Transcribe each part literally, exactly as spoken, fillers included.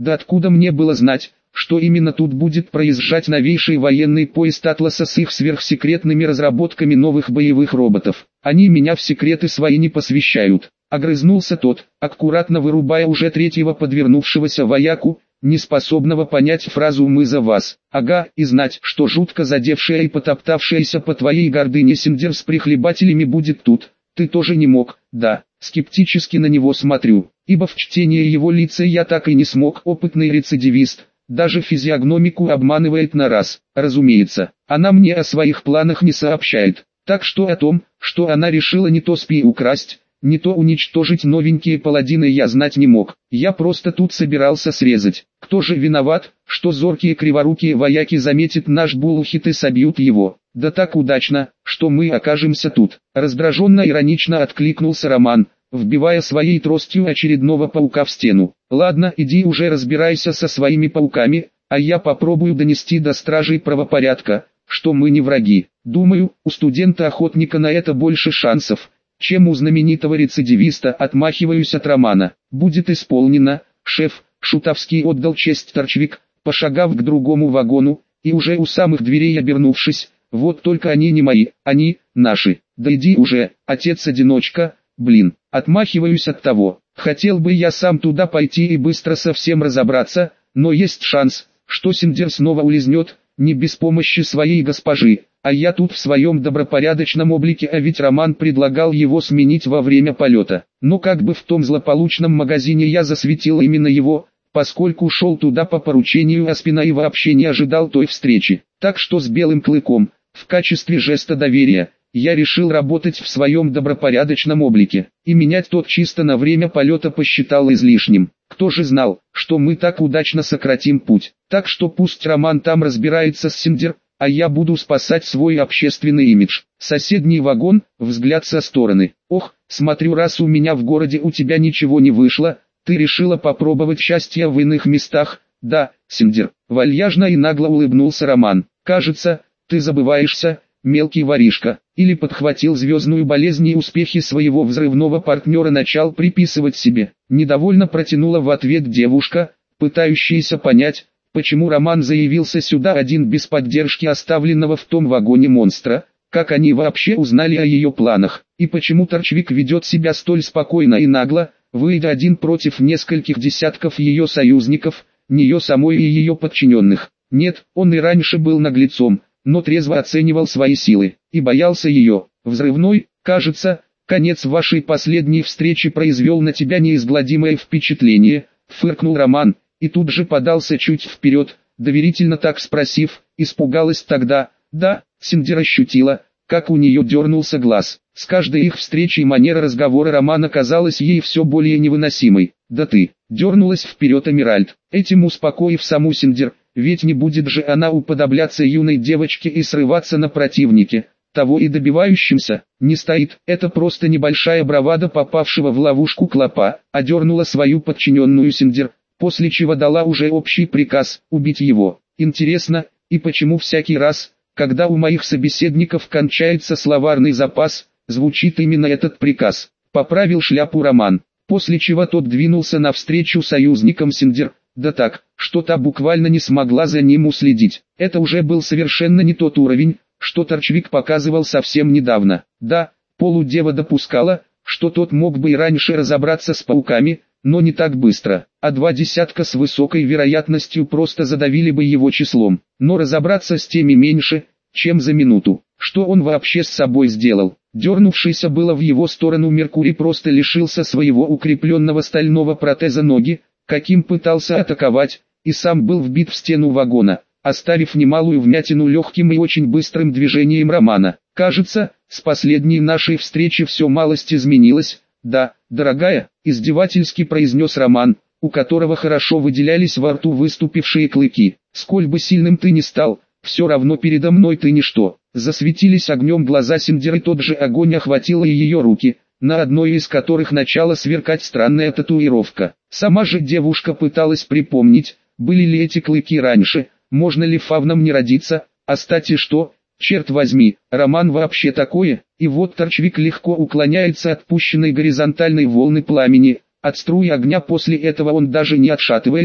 Да откуда мне было знать, что именно тут будет проезжать новейший военный поезд Атласа с их сверхсекретными разработками новых боевых роботов. Они меня в секреты свои не посвящают. Огрызнулся тот, аккуратно вырубая уже третьего подвернувшегося вояку, неспособного понять фразу «мы за вас». Ага, и знать, что жутко задевшая и потоптавшаяся по твоей гордыне Синдер с прихлебателями будет тут, ты тоже не мог, да, скептически на него смотрю, ибо в чтении его лица я так и не смог, опытный рецидивист. Даже физиогномику обманывает на раз, разумеется, она мне о своих планах не сообщает, так что о том, что она решила не то спи украсть, не то уничтожить новенькие паладины я знать не мог, я просто тут собирался срезать. Кто же виноват, что зоркие криворукие вояки заметят наш булухит и собьют его? Да так удачно, что мы окажемся тут. Раздраженно-иронично откликнулся Роман, вбивая своей тростью очередного паука в стену. Ладно, иди уже разбирайся со своими пауками, а я попробую донести до стражей правопорядка, что мы не враги. Думаю, у студента-охотника на это больше шансов, чем у знаменитого рецидивиста. Отмахиваюсь от Романа. Будет исполнено, шеф, шутовский отдал честь Торчвик, пошагав к другому вагону, и уже у самых дверей обернувшись, вот только они не мои, они, наши. Да иди уже, отец-одиночка, блин. Отмахиваюсь от того. Хотел бы я сам туда пойти и быстро со всем разобраться, но есть шанс, что Синдер снова улизнет, не без помощи своей госпожи, а я тут в своем добропорядочном облике, а ведь Роман предлагал его сменить во время полета. Но как бы в том злополучном магазине я засветил именно его, поскольку шел туда по поручению Аспина и вообще не ожидал той встречи. Так что с Белым Клыком, в качестве жеста доверия, я решил работать в своем добропорядочном облике, и менять тот чисто на время полета посчитал излишним. Кто же знал, что мы так удачно сократим путь. Так что пусть Роман там разбирается с Синдер, а я буду спасать свой общественный имидж. Соседний вагон, взгляд со стороны. Ох, смотрю, раз у меня в городе у тебя ничего не вышло, ты решила попробовать счастье в иных местах. Да, Синдер. Вальяжно и нагло улыбнулся Роман. Кажется, ты забываешься, мелкий воришка. Или подхватил звездную болезнь и успехи своего взрывного партнера начал приписывать себе. Недовольно протянула в ответ девушка, пытающаяся понять, почему Роман заявился сюда один без поддержки оставленного в том вагоне монстра, как они вообще узнали о ее планах, и почему Торчвик ведет себя столь спокойно и нагло, выйдя один против нескольких десятков ее союзников, нее самой и ее подчиненных. Нет, он и раньше был наглецом, но трезво оценивал свои силы, и боялся ее. Взрывной, кажется, конец вашей последней встречи произвел на тебя неизгладимое впечатление, фыркнул Роман, и тут же подался чуть вперед, доверительно так спросив, испугалась тогда. Да, Синдер ощутила, как у нее дернулся глаз. С каждой их встречей манера разговора Романа казалась ей все более невыносимой. Да ты, дернулась вперед Эмиральд, этим успокоив саму Синдер, ведь не будет же она уподобляться юной девочке и срываться на противнике, того и добивающимся, не стоит. Это просто небольшая бравада попавшего в ловушку клопа, одернула свою подчиненную Синдер, после чего дала уже общий приказ убить его. Интересно, и почему всякий раз, когда у моих собеседников кончается словарный запас, звучит именно этот приказ? Поправил шляпу Роман, после чего тот двинулся навстречу союзникам Синдер, да так, что та буквально не смогла за ним уследить. Это уже был совершенно не тот уровень, что Торчвик показывал совсем недавно. Да, полудева допускала, что тот мог бы и раньше разобраться с пауками, но не так быстро, а два десятка с высокой вероятностью просто задавили бы его числом. Но разобраться с теми меньше, чем за минуту. Что он вообще с собой сделал? Дернувшийся было в его сторону Меркурий просто лишился своего укрепленного стального протеза ноги, каким пытался атаковать, и сам был вбит в стену вагона, оставив немалую вмятину легким и очень быстрым движением Романа. Кажется, с последней нашей встречи все малость изменилось. Да, дорогая, издевательски произнес Роман, у которого хорошо выделялись во рту выступившие клыки. Сколь бы сильным ты ни стал, все равно передо мной ты ничто. Засветились огнем глаза Синдер, и тот же огонь охватил и ее руки, на одной из которых начала сверкать странная татуировка. Сама же девушка пыталась припомнить, были ли эти клыки раньше, можно ли фавнам не родиться, а стать и что, черт возьми, Роман вообще такое, и вот Торчвик легко уклоняется от пущенной горизонтальной волны пламени, от струи огня, после этого он даже не отшатывается,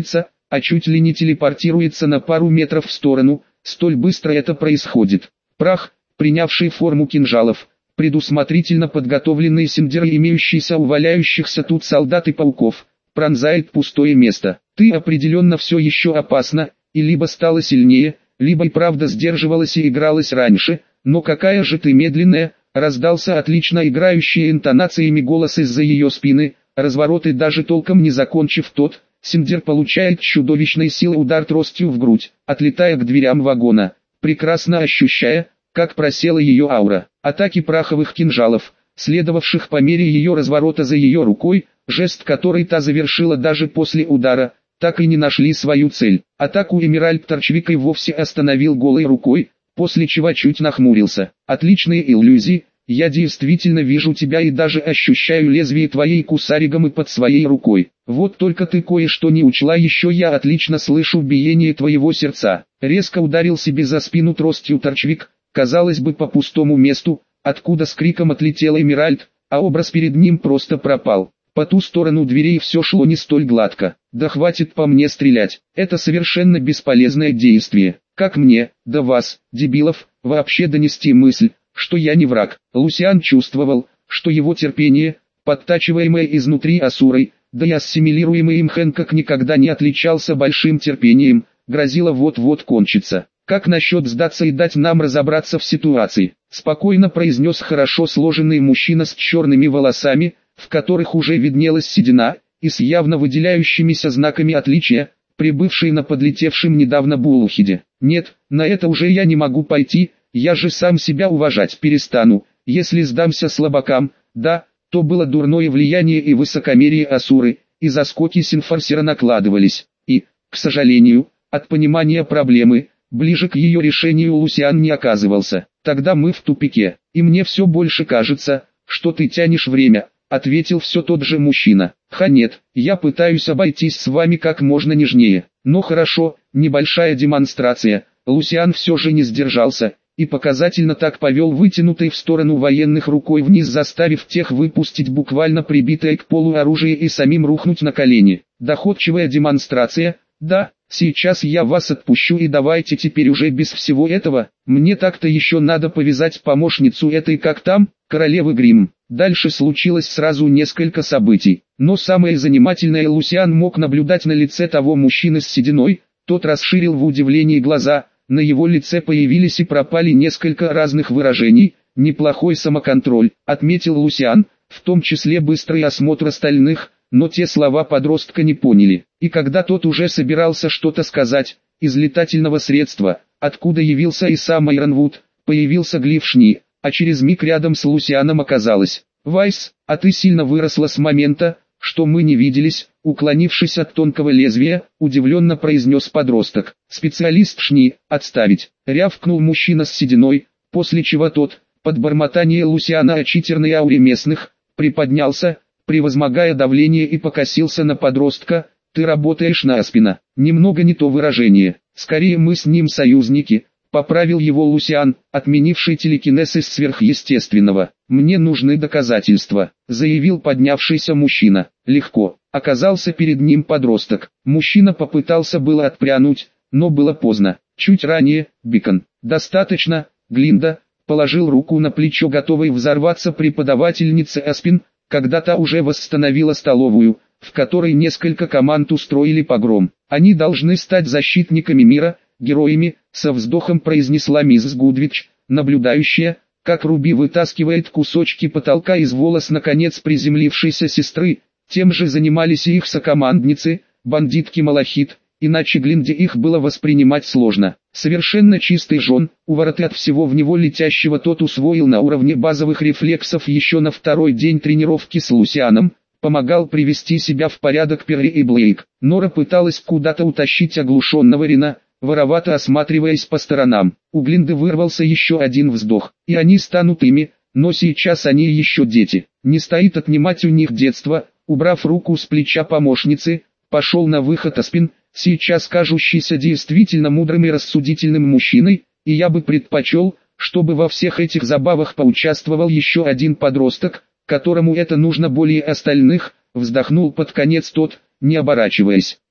а чуть ли не телепортируется на пару метров в сторону, столь быстро это происходит. Прах, принявший форму кинжалов, предусмотрительно подготовленные синдеры, имеющиеся у валяющихся тут солдат и пауков, пронзает пустое место. Ты определенно все еще опасна, и либо стала сильнее, либо и правда сдерживалась и игралась раньше, но какая же ты медленная, раздался отлично играющий интонациями голос из-за ее спины, развороты даже толком не закончив тот, синдер получает чудовищной силой удар тростью в грудь, отлетая к дверям вагона, прекрасно ощущая, как просела ее аура. Атаки праховых кинжалов, следовавших по мере ее разворота за ее рукой, жест который та завершила даже после удара, так и не нашли свою цель. Атаку Эмеральд Торчвик и вовсе остановил голой рукой, после чего чуть нахмурился. Отличные иллюзии, я действительно вижу тебя и даже ощущаю лезвие твоей кусаригамы под своей рукой. Вот только ты кое-что не учла, еще я отлично слышу биение твоего сердца. Резко ударил себе за спину тростью Торчвик, казалось бы, по пустому месту, откуда с криком отлетел Эмеральд, а образ перед ним просто пропал. По ту сторону дверей все шло не столь гладко. Да хватит по мне стрелять, это совершенно бесполезное действие. Как мне, да вас, дебилов, вообще донести мысль, что я не враг? Лусиан чувствовал, что его терпение, подтачиваемое изнутри Асурой, да и ассимилируемый им Хэнкок никогда не отличался большим терпением, грозило вот-вот кончиться. «Как насчет сдаться и дать нам разобраться в ситуации?» – спокойно произнес хорошо сложенный мужчина с черными волосами, в которых уже виднелась седина, и с явно выделяющимися знаками отличия, прибывший на подлетевшем недавно Булухиде. «Нет, на это уже я не могу пойти, я же сам себя уважать перестану, если сдамся слабакам, да, то было дурное влияние и высокомерие Асуры, и заскоки Синфарсера накладывались, и, к сожалению, от понимания проблемы, ближе к ее решению Лусиан не оказывался. Тогда мы в тупике, и мне все больше кажется, что ты тянешь время», — ответил все тот же мужчина. «Ха нет, я пытаюсь обойтись с вами как можно нежнее. Но хорошо, небольшая демонстрация». Лусиан все же не сдержался, и показательно так повел вытянутой в сторону военных рукой вниз, заставив тех выпустить буквально прибитое к полу оружие и самим рухнуть на колени. Доходчивая демонстрация, да? Сейчас я вас отпущу, и давайте теперь уже без всего этого. Мне так-то еще надо повязать помощницу этой, как там, королевы Гримм. Дальше случилось сразу несколько событий, но самое занимательное Лусиан мог наблюдать на лице того мужчины с сединой. Тот расширил в удивлении глаза, на его лице появились и пропали несколько разных выражений. «Неплохой самоконтроль», — отметил Лусиан, в том числе быстрый осмотр остальных. Но те слова подростка не поняли, и когда тот уже собирался что-то сказать, из летательного средства, откуда явился и сам Айронвуд, появился Глифшни, а через миг рядом с Лусианом оказалось: «Вайс, а ты сильно выросла с момента, что мы не виделись», уклонившись от тонкого лезвия, удивленно произнес подросток. «Специалист Шни, отставить», рявкнул мужчина с сединой, после чего тот, под бормотание Лусиана о читерной ауре местных, приподнялся, превозмогая давление, и покосился на подростка. «Ты работаешь на Аспина». «Немного не то выражение, скорее мы с ним союзники», поправил его Лусиан, отменивший телекинез из сверхъестественного. «Мне нужны доказательства», заявил поднявшийся мужчина. Легко, оказался перед ним подросток. Мужчина попытался было отпрянуть, но было поздно. Чуть ранее, Бикон. «Достаточно», Глинда, положил руку на плечо готовой взорваться преподавательнице Аспин, когда та уже восстановила столовую, в которой несколько команд устроили погром. «Они должны стать защитниками мира, героями», со вздохом произнесла миссис Гудвич, наблюдающая, как Руби вытаскивает кусочки потолка из волос наконец приземлившейся сестры. Тем же занимались и их сокомандницы, бандитки Малахит, иначе Глинде их было воспринимать сложно. Совершенно чистый жон, увороты от всего в него летящего тот усвоил на уровне базовых рефлексов еще на второй день тренировки с Лусианом, помогал привести себя в порядок Перри и Блейк. Нора пыталась куда-то утащить оглушенного Рина, воровато осматриваясь по сторонам. У Глинды вырвался еще один вздох, и они станут ими, но сейчас они еще дети. Не стоит отнимать у них детство. Убрав руку с плеча помощницы, пошел на выход Аспин, сейчас кажущийся действительно мудрым и рассудительным мужчиной, и я бы предпочел, чтобы во всех этих забавах поучаствовал еще один подросток, которому это нужно более остальных, вздохнул под конец тот, не оборачиваясь.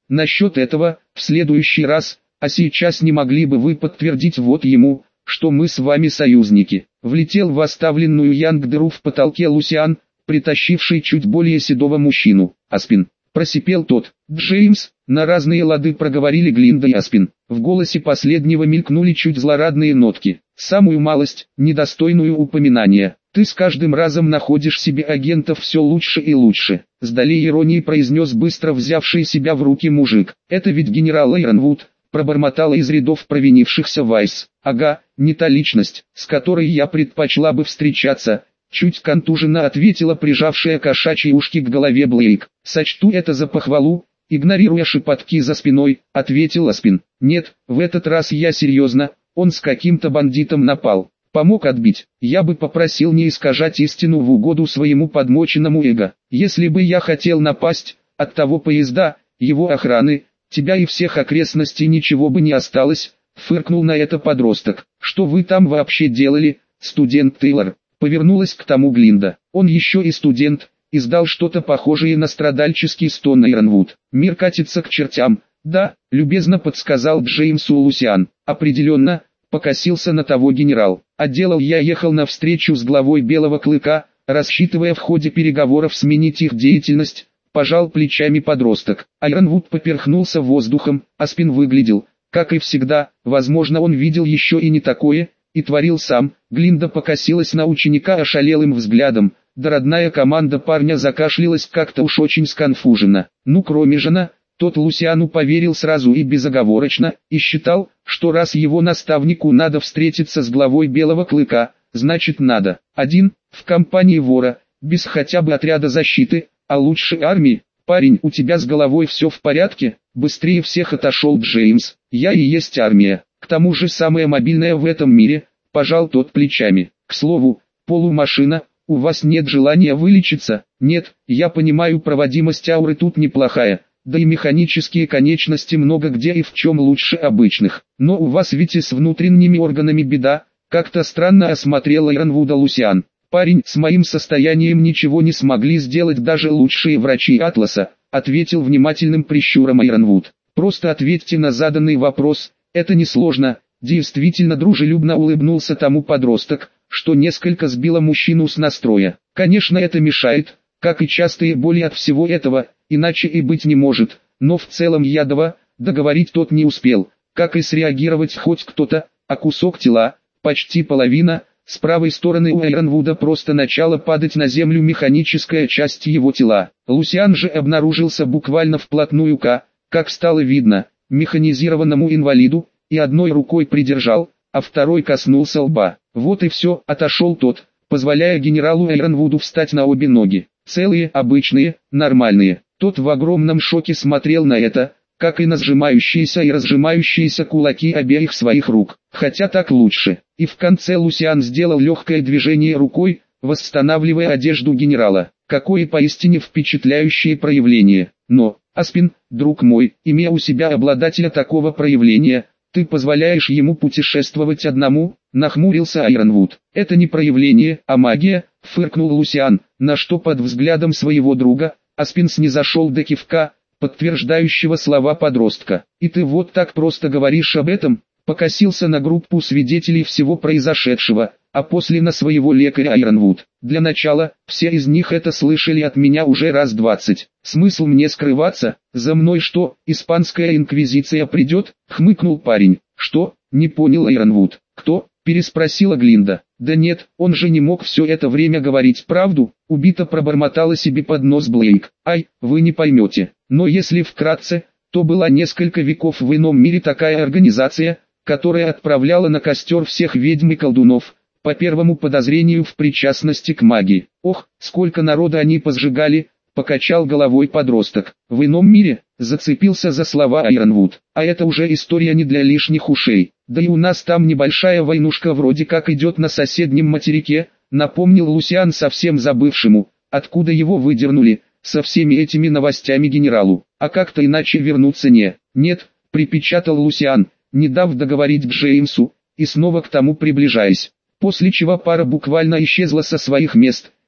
насчет этого, в следующий раз, а сейчас не могли бы вы подтвердить вот ему, что мы с вами союзники. Влетел в оставленную Янгдеру в потолке Лусиан, притащивший чуть более седого мужчину. Аспин, просипел тот. Джеймс, на разные лады проговорили Глинда и Аспин. В голосе последнего мелькнули чуть злорадные нотки. Самую малость, недостойную упоминания. Ты с каждым разом находишь себе агентов все лучше и лучше. С долей иронии произнес быстро взявший себя в руки мужик. Это ведь генерал Эйронвуд, пробормотала из рядов провинившихся Вайс. Ага, не та личность, с которой я предпочла бы встречаться. Чуть контуженно ответила прижавшая кошачьи ушки к голове Блейк. Сочту это за похвалу, игнорируя шепотки за спиной, ответил Аспин. Нет, в этот раз я серьезно, он с каким-то бандитом напал. Помог отбить. Я бы попросил не искажать истину в угоду своему подмоченному эго. Если бы я хотел напасть, от того поезда, его охраны, тебя и всех окрестностей ничего бы не осталось, фыркнул на это подросток. Что вы там вообще делали, студент Тейлор? Повернулась к тому Глинда. Он еще и студент, издал что-то похожее на страдальческий стон Эйронвуд. Мир катится к чертям. Да, любезно подсказал Джеймсу Лусиан. Определенно, покосился на того генерал. А делал я ехал на встречу с главой Белого Клыка, рассчитывая в ходе переговоров сменить их деятельность, пожал плечами подросток. Айронвуд поперхнулся воздухом, Аспин выглядел, как и всегда, возможно он видел еще и не такое, и творил сам. Глинда покосилась на ученика ошалелым взглядом, да родная команда парня закашлялась как-то уж очень сконфуженно. Ну кроме жена, тот Лусиану поверил сразу и безоговорочно, и считал, что раз его наставнику надо встретиться с главой Белого Клыка, значит надо. Один, в компании вора, без хотя бы отряда защиты, а лучше армии. Парень, у тебя с головой все в порядке? Быстрее всех отошел Джеймс. Я и есть армия. К тому же самая мобильная в этом мире, пожал тот плечами. К слову, полумашина, у вас нет желания вылечиться? Нет, я понимаю, проводимость ауры тут неплохая, да и механические конечности много где и в чем лучше обычных. Но у вас ведь и с внутренними органами беда, как-то странно осмотрел Эйронвуда Лусиан. Парень, с моим состоянием ничего не смогли сделать даже лучшие врачи Атласа, ответил внимательным прищуром Эйронвуд. Просто ответьте на заданный вопрос. Это несложно, действительно дружелюбно улыбнулся тому подросток, что несколько сбило мужчину с настроя. Конечно это мешает, как и частые боли от всего этого, иначе и быть не может, но в целом ядово, договорить тот не успел, как и среагировать хоть кто-то, а кусок тела, почти половина, с правой стороны у Эйронвуда просто начала падать на землю механическая часть его тела. Лусиан же обнаружился буквально вплотную к, как стало видно, механизированному инвалиду, и одной рукой придержал, а второй коснулся лба. Вот и все, отошел тот, позволяя генералу Эйронвуду встать на обе ноги. Целые, обычные, нормальные. Тот в огромном шоке смотрел на это, как и на сжимающиеся и разжимающиеся кулаки обеих своих рук. Хотя так лучше. И в конце Лусиан сделал легкое движение рукой, восстанавливая одежду генерала. Какое поистине впечатляющее проявление. Но, Аспин, друг мой, имея у себя обладателя такого проявления, ты позволяешь ему путешествовать одному, нахмурился Айронвуд. Это не проявление, а магия, фыркнул Лусиан, на что под взглядом своего друга, Аспин снизошел до кивка, подтверждающего слова подростка. И ты вот так просто говоришь об этом? Покосился на группу свидетелей всего произошедшего, а после на своего лекаря Айронвуд. Для начала, все из них это слышали от меня уже раз двадцать. Смысл мне скрываться? За мной что, испанская инквизиция придет? Хмыкнул парень. Что? Не понял Айронвуд. Кто? Переспросила Глинда. Да нет, он же не мог все это время говорить правду, убито пробормотала себе под нос Блейк. Ай, вы не поймете. Но если вкратце, то была несколько веков в ином мире такая организация, которая отправляла на костер всех ведьм и колдунов, по первому подозрению в причастности к магии. Ох, сколько народа они позжигали, покачал головой подросток. В ином мире, зацепился за слова Айронвуд. А это уже история не для лишних ушей. Да и у нас там небольшая войнушка вроде как идет на соседнем материке, напомнил Лусиан совсем забывшему, откуда его выдернули, со всеми этими новостями генералу. А как-то иначе вернуться не. Нет, припечатал Лусиан, не дав договорить Джеймсу, и снова к тому приближаясь. После чего пара буквально исчезла со своих мест,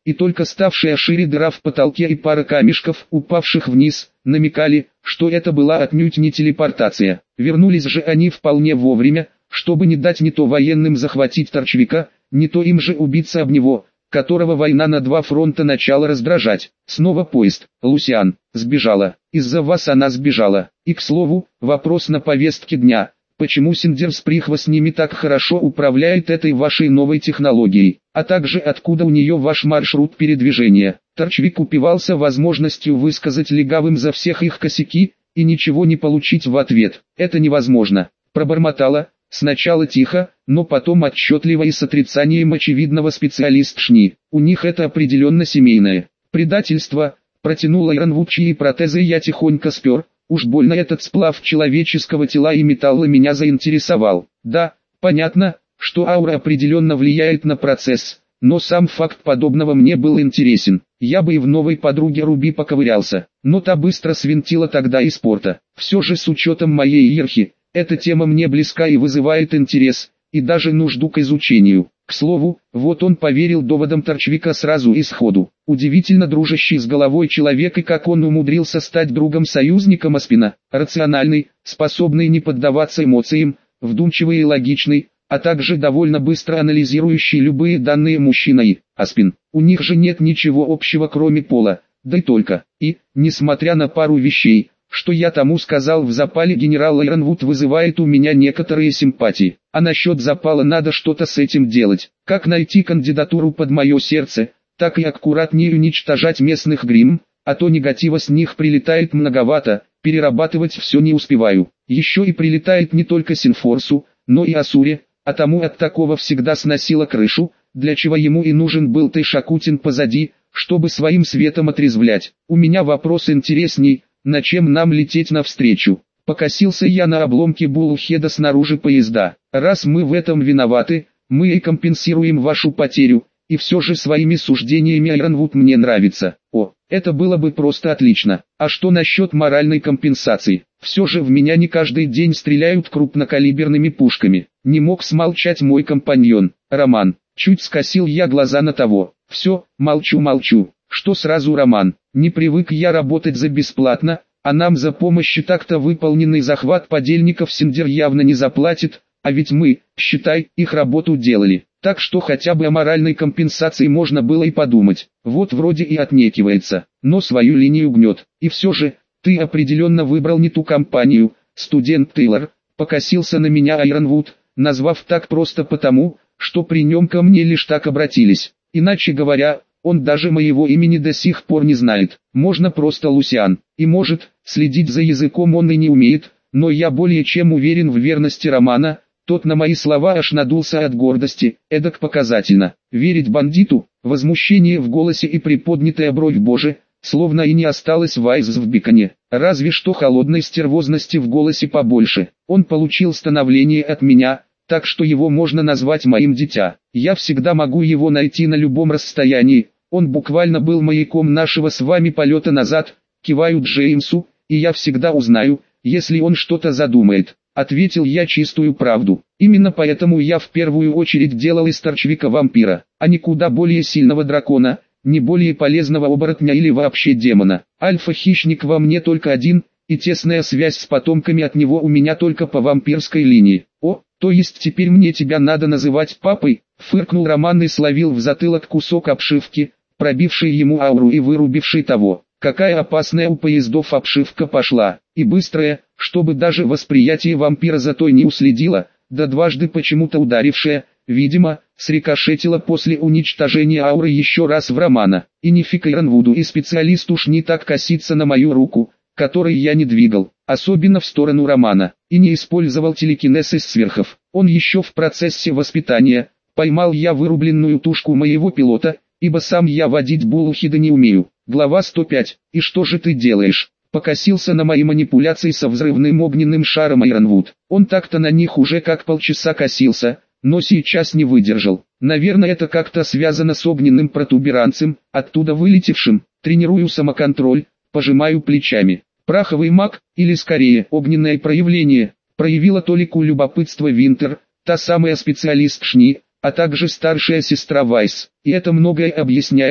и только ставшая шире дыра в потолке и пара камешков, упавших вниз, намекали, что это была отнюдь не телепортация. Вернулись же они вполне вовремя, чтобы не дать не то военным захватить торчвика, не то им же убиться об него, которого война на два фронта начала раздражать. Снова поезд. Лусиан. Сбежала. Из-за вас она сбежала. И к слову, вопрос на повестке дня. Почему Синдерсприхва с ними так хорошо управляет этой вашей новой технологией, а также откуда у нее ваш маршрут передвижения? Торчвик упивался возможностью высказать легавым за всех их косяки, и ничего не получить в ответ. Это невозможно. Пробормотала, сначала тихо, но потом отчетливо и с отрицанием очевидного специалист Шни. У них это определенно семейное предательство, протянула Иронвуд, чьи протезы я тихонько спер. Уж больно этот сплав человеческого тела и металла меня заинтересовал. Да, понятно, что аура определенно влияет на процесс, но сам факт подобного мне был интересен. Я бы и в новой подруге Руби поковырялся, но та быстро свинтила тогда из порта. Все же с учетом моей иерархии, эта тема мне близка и вызывает интерес, и даже нужду к изучению. К слову, вот он поверил доводам Торчвика сразу и сходу. Удивительно дружащий с головой человек, и как он умудрился стать другом-союзником Аспина. Рациональный, способный не поддаваться эмоциям, вдумчивый и логичный, а также довольно быстро анализирующий любые данные мужчина и Аспин. У них же нет ничего общего кроме пола, да и только. И, несмотря на пару вещей, что я тому сказал в запале, генерал Иронвуд вызывает у меня некоторые симпатии. А насчет запала надо что-то с этим делать. Как найти кандидатуру под мое сердце, так и аккуратнее уничтожать местных грим, а то негатива с них прилетает многовато, перерабатывать все не успеваю. Еще и прилетает не только Синфорсу, но и Асуре, а тому от такого всегда сносило крышу, для чего ему и нужен был Тайшакутин позади, чтобы своим светом отрезвлять. У меня вопрос интересней. На чем нам лететь навстречу? Покосился я на обломки буллхеда снаружи поезда. Раз мы в этом виноваты, мы и компенсируем вашу потерю, и все же своими суждениями Иронвуд мне нравится. О, это было бы просто отлично. А что насчет моральной компенсации? Все же в меня не каждый день стреляют крупнокалиберными пушками. Не мог смолчать мой компаньон, Роман. Чуть скосил я глаза на того. Все, молчу-молчу. Что сразу, Роман? Не привык я работать за бесплатно, а нам за помощь так-то выполненный захват подельников Синдер явно не заплатит, а ведь мы, считай, их работу делали. Так что хотя бы о моральной компенсации можно было и подумать. Вот вроде и отнекивается, но свою линию гнет. И все же, ты определенно выбрал не ту компанию. Студент Тейлор покосился на меня Иронвуд, назвав так просто потому, что при нем ко мне лишь так обратились. Иначе говоря, он даже моего имени до сих пор не знает. Можно просто Лусиан. И может, следить за языком он и не умеет, но я более чем уверен в верности Романа. Тот на мои слова аж надулся от гордости, эдак показательно. Верить бандиту, возмущение в голосе и приподнятая бровь, боже, словно и не осталось вайз в биконе. Разве что холодной стервозности в голосе побольше. Он получил становление от меня, так что его можно назвать моим дитя. Я всегда могу его найти на любом расстоянии. Он буквально был маяком нашего с вами полета назад, киваю Джеймсу, и я всегда узнаю, если он что-то задумает. Ответил я чистую правду. Именно поэтому я в первую очередь делал из Торчвика вампира, а не куда более сильного дракона, не более полезного оборотня или вообще демона. Альфа-хищник во мне только один, и тесная связь с потомками от него у меня только по вампирской линии. О, то есть теперь мне тебя надо называть папой? Фыркнул Роман и словил в затылок кусок обшивки, пробивший ему ауру и вырубивший того. Какая опасная у поездов обшивка пошла, и быстрая, чтобы даже восприятие вампира за той не уследило, да дважды почему-то ударившая, видимо, срикошетила после уничтожения ауры еще раз в Романа. И нифиг Иронвуду и специалист уж не так косится на мою руку, которой я не двигал, особенно в сторону Романа, и не использовал телекинез из сверхов. Он еще в процессе воспитания. Поймал я вырубленную тушку моего пилота, ибо сам я водить буллхеда не умею. Глава сто пять. И что же ты делаешь? Покосился на мои манипуляции со взрывным огненным шаром Иронвуд. Он так-то на них уже как полчаса косился, но сейчас не выдержал. Наверное, это как-то связано с огненным протуберанцем, оттуда вылетевшим. Тренирую самоконтроль, пожимаю плечами. Праховый маг, или скорее огненное проявление, проявила толику любопытства Винтер, та самая специалист Шни, а также старшая сестра Вайс. И это многое объясняет,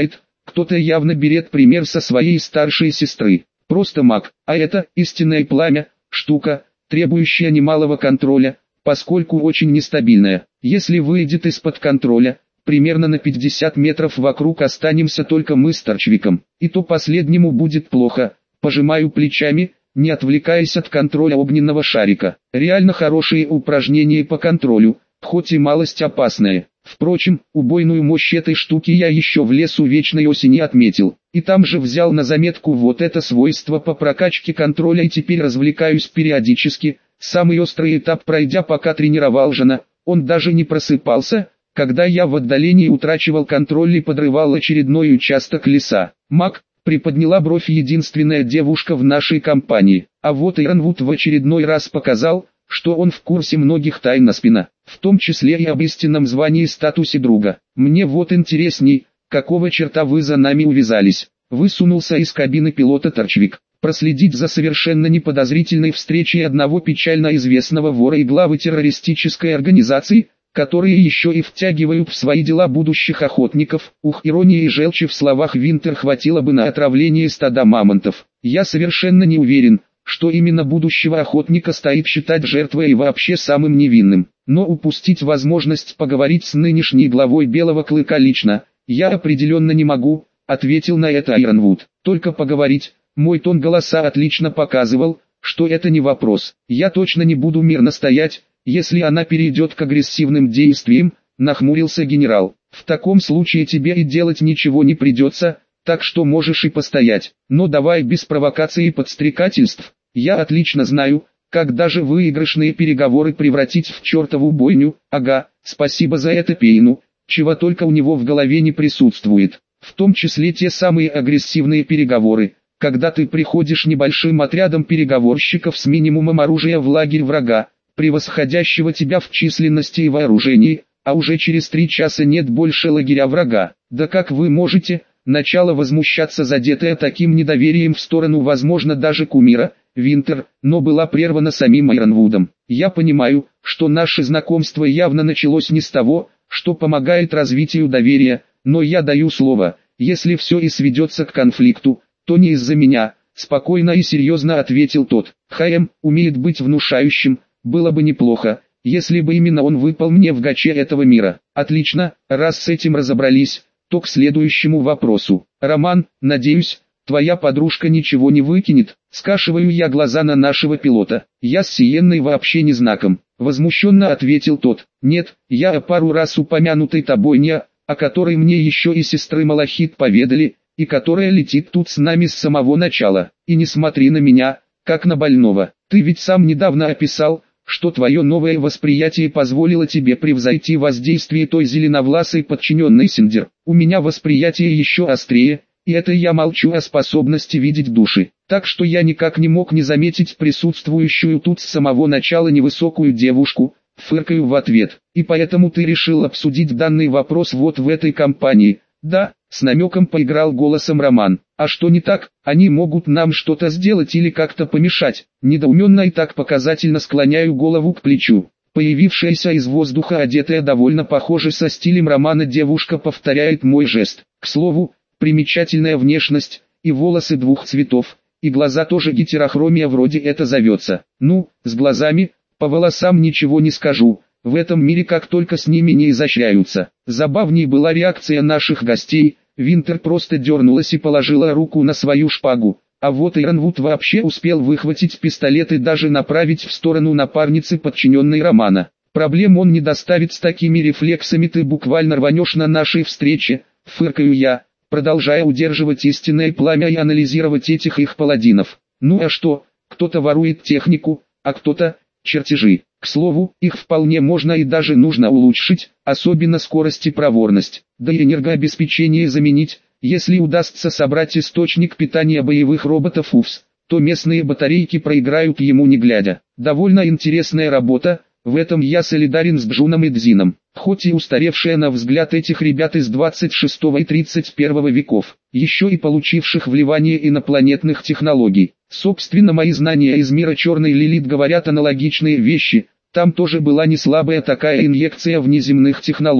Кто-то явно берет пример со своей старшей сестры. Просто маг, а это истинное пламя, штука, требующая немалого контроля, поскольку очень нестабильная. Если выйдет из-под контроля, примерно на пятьдесят метров вокруг останемся только мы с Торчвиком, и то последнему будет плохо. Пожимаю плечами, не отвлекаясь от контроля огненного шарика. Реально хорошие упражнения по контролю, хоть и малость опасные. Впрочем, убойную мощь этой штуки я еще в лесу Вечной Осени отметил, и там же взял на заметку вот это свойство по прокачке контроля и теперь развлекаюсь периодически, самый острый этап пройдя, пока тренировал Жена. Он даже не просыпался, когда я в отдалении утрачивал контроль и подрывал очередной участок леса. Маг, приподняла бровь единственная девушка в нашей компании, а вот Иронвуд в очередной раз показал, что он в курсе многих тайн Наспина, в том числе и об истинном звании и статусе друга. Мне вот интересней, какого черта вы за нами увязались? Высунулся из кабины пилота Торчвик. Проследить за совершенно неподозрительной встречей одного печально известного вора и главы террористической организации, которые еще и втягивают в свои дела будущих охотников. Ух, иронии и желчи в словах Винтер хватило бы на отравление стада мамонтов. Я совершенно не уверен, что именно будущего охотника стоит считать жертвой и вообще самым невинным. Но упустить возможность поговорить с нынешней главой Белого Клыка лично, я определенно не могу, ответил на это Иронвуд. Только поговорить, мой тон голоса отлично показывал, что это не вопрос. Я точно не буду мирно стоять, если она перейдет к агрессивным действиям, нахмурился генерал. В таком случае тебе и делать ничего не придется, так что можешь и постоять. Но давай без провокаций и подстрекательств. Я отлично знаю, как даже выигрышные переговоры превратить в чертову бойню. Ага, спасибо за это Пейну, чего только у него в голове не присутствует. В том числе те самые агрессивные переговоры, когда ты приходишь небольшим отрядом переговорщиков с минимумом оружия в лагерь врага, превосходящего тебя в численности и вооружении, а уже через три часа нет больше лагеря врага. Да как вы можете, начало возмущаться задетое таким недоверием в сторону возможно даже кумира, Винтер, но была прервана самим Иронвудом. Я понимаю, что наше знакомство явно началось не с того, что помогает развитию доверия, но я даю слово, если все и сведется к конфликту, то не из-за меня, спокойно и серьезно ответил тот. ХМ умеет быть внушающим, было бы неплохо, если бы именно он выпал мне в гаче этого мира. Отлично, раз с этим разобрались, то к следующему вопросу. Роман, надеюсь, твоя подружка ничего не выкинет? Скашиваю я глаза на нашего пилота. Я с Сиенной вообще не знаком. Возмущенно ответил тот. Нет, я о пару раз упомянутой тобой не, о которой мне еще и сестры Малахит поведали, и которая летит тут с нами с самого начала. И не смотри на меня, как на больного. Ты ведь сам недавно описал, что твое новое восприятие позволило тебе превзойти воздействие той зеленовласой подчиненной Синдер. У меня восприятие еще острее, и это я молчу о способности видеть души. Так что я никак не мог не заметить присутствующую тут с самого начала невысокую девушку, фыркаю в ответ. И поэтому ты решил обсудить данный вопрос вот в этой компании. Да, с намеком поиграл голосом Роман. А что не так? Они могут нам что-то сделать или как-то помешать. Недоуменно и так показательно склоняю голову к плечу. Появившаяся из воздуха одетая довольно похоже со стилем Романа девушка повторяет мой жест. К слову, примечательная внешность, и волосы двух цветов, и глаза тоже гетерохромия вроде это зовется. Ну, с глазами, по волосам ничего не скажу. В этом мире как только с ними не изощряются. Забавней была реакция наших гостей. Винтер просто дернулась и положила руку на свою шпагу. А вот Иронвуд вообще успел выхватить пистолет и даже направить в сторону напарницы подчиненной Романа. Проблем он не доставит с такими рефлексами, ты буквально рванешь на нашей встрече, фыркаю я, продолжая удерживать истинное пламя и анализировать этих их паладинов. Ну а что, кто-то ворует технику, а кто-то чертежи. К слову, их вполне можно и даже нужно улучшить, особенно скорость и проворность, да и энергообеспечение заменить, если удастся собрать источник питания боевых роботов УФС, то местные батарейки проиграют ему не глядя. Довольно интересная работа, в этом я солидарен с Джуном и Дзином, хоть и устаревшая на взгляд этих ребят из двадцать шестого и тридцать первого веков, еще и получивших вливание инопланетных технологий. Собственно, мои знания из мира черной Лилит говорят аналогичные вещи, там тоже была не слабая такая инъекция внеземных технологий.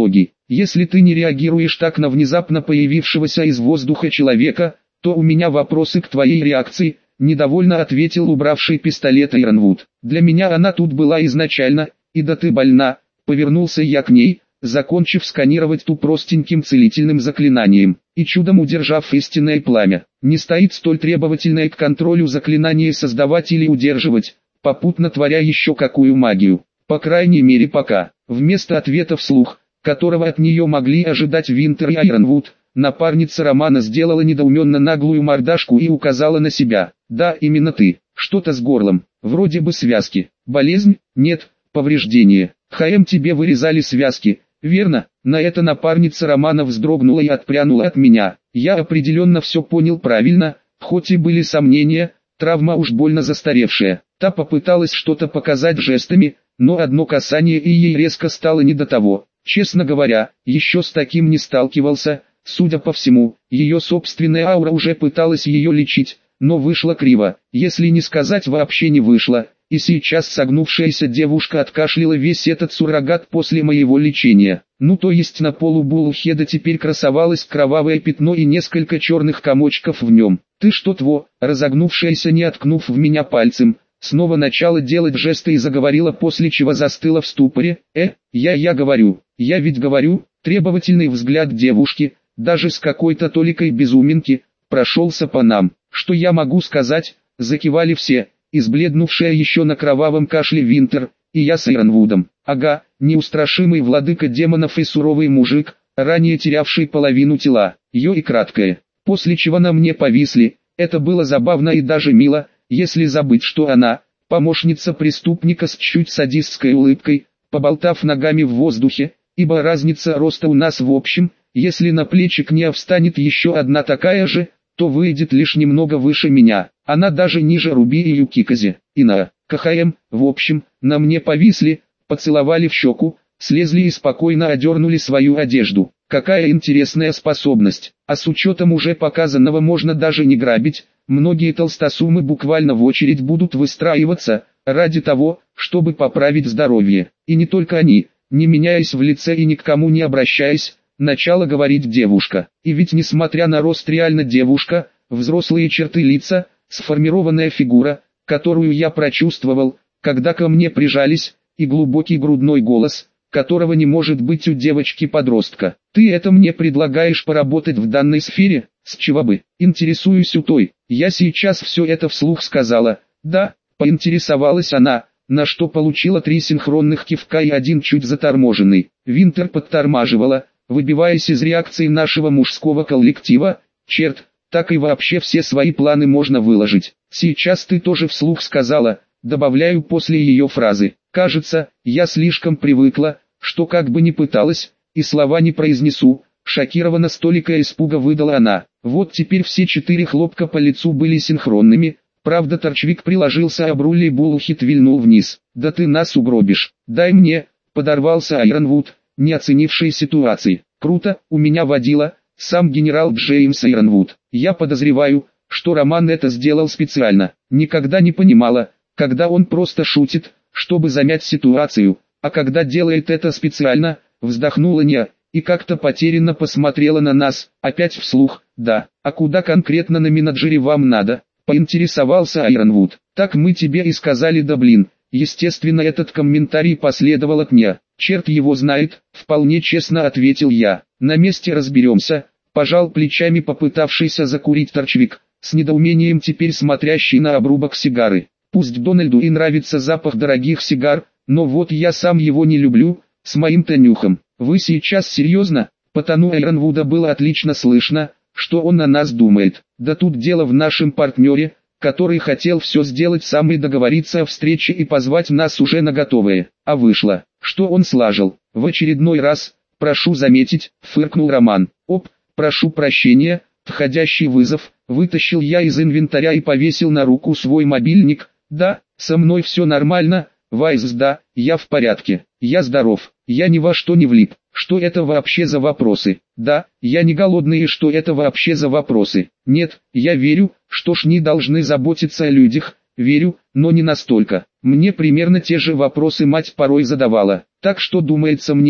Если ты не реагируешь так на внезапно появившегося из воздуха человека, то у меня вопросы к твоей реакции, недовольно ответил убравший пистолет Айронвуд. Для меня она тут была изначально, и да ты больна, повернулся я к ней, закончив сканировать ту простеньким целительным заклинанием, и чудом удержав истинное пламя. Не стоит столь требовательное к контролю заклинание создавать или удерживать, попутно творя еще какую магию. По крайней мере пока. Вместо ответа вслух, которого от нее могли ожидать Винтер и Айронвуд, напарница Романа сделала недоуменно наглую мордашку и указала на себя. Да, именно ты. Что-то с горлом. Вроде бы связки. Болезнь? Нет. Повреждение. ХМ тебе вырезали связки. Верно? На это напарница Романа вздрогнула и отпрянула от меня. Я определенно все понял правильно, хоть и были сомнения, травма уж больно застаревшая. Та попыталась что-то показать жестами, но одно касание и ей резко стало не до того. Честно говоря, еще с таким не сталкивался. Судя по всему, ее собственная аура уже пыталась ее лечить, но вышло криво, если не сказать вообще не вышло. И сейчас согнувшаяся девушка откашляла весь этот суррогат после моего лечения. Ну то есть на полу Буллхеда теперь красовалось кровавое пятно и несколько черных комочков в нем. Ты что тво, разогнувшаяся не откнув в меня пальцем, снова начала делать жесты и заговорила, после чего застыла в ступоре. Э, я я говорю, я ведь говорю, требовательный взгляд девушки, даже с какой-то толикой безуминки, прошелся по нам. Что я могу сказать, закивали все. Избледнувшая еще на кровавом кашле Винтер, и я с Айронвудом. Ага, неустрашимый владыка демонов и суровый мужик, ранее терявший половину тела. Ее и краткое. После чего на мне повисли. Это было забавно и даже мило, если забыть, что она, помощница преступника с чуть садистской улыбкой, поболтав ногами в воздухе, ибо разница роста у нас в общем, если на плечи к ней встанет еще одна такая же, то выйдет лишь немного выше меня. Она даже ниже Руби и Юкикази. И на КХМ, в общем, на мне повисли, поцеловали в щеку, слезли и спокойно одернули свою одежду. Какая интересная способность. А с учетом уже показанного можно даже не грабить. Многие толстосумы буквально в очередь будут выстраиваться, ради того, чтобы поправить здоровье. И не только они, не меняясь в лице и ни к кому не обращаясь, начала говорить девушка. И ведь несмотря на рост реально девушка, взрослые черты лица, сформированная фигура, которую я прочувствовал, когда ко мне прижались, и глубокий грудной голос, которого не может быть у девочки-подростка. Ты это мне предлагаешь поработать в данной сфере? С чего бы? Интересуюсь у той. Я сейчас все это вслух сказала. Да, поинтересовалась она, на что получила три синхронных кивка и один чуть заторможенный. Винтер подтормаживала, выбиваясь из реакции нашего мужского коллектива. Черт, так и вообще все свои планы можно выложить. Сейчас ты тоже вслух сказала, добавляю после ее фразы. Кажется, я слишком привыкла, что как бы ни пыталась, и слова не произнесу. Шокированно столика испуга выдала она. Вот теперь все четыре хлопка по лицу были синхронными. Правда, торчвик приложился об руль и Буллхед вильнул вниз. Да ты нас угробишь. Дай мне, подорвался Айронвуд, не оценивший ситуации. Круто, у меня водила сам генерал Джеймс Айронвуд. Я подозреваю, что Роман это сделал специально. Никогда не понимала, когда он просто шутит, чтобы замять ситуацию, а когда делает это специально, вздохнула Ня, и как-то потерянно посмотрела на нас, опять вслух. Да, а куда конкретно на менеджере вам надо? Поинтересовался Айронвуд. Так мы тебе и сказали, да блин. Естественно, этот комментарий последовал от Ня. Черт его знает, вполне честно ответил я. На месте разберемся, пожал плечами попытавшийся закурить торчвик, с недоумением теперь смотрящий на обрубок сигары. Пусть Дональду и нравится запах дорогих сигар, но вот я сам его не люблю, с моим-то нюхом. Вы сейчас серьезно? По тону Айронвуда было отлично слышно, что он о нас думает. Да тут дело в нашем партнере, который хотел все сделать сам и договориться о встрече и позвать нас уже на готовое. А вышло, что он слажал. В очередной раз, прошу заметить, фыркнул Роман. Оп, прошу прощения, входящий вызов. Вытащил я из инвентаря и повесил на руку свой мобильник. Да, со мной все нормально, Вайс, да, я в порядке, я здоров, я ни во что не влип. Что это вообще за вопросы? Да, я не голодный, и что это вообще за вопросы? Нет, я верю, что шни должны заботиться о людях, верю, но не настолько. Мне примерно те же вопросы мать порой задавала. Так что думается мне,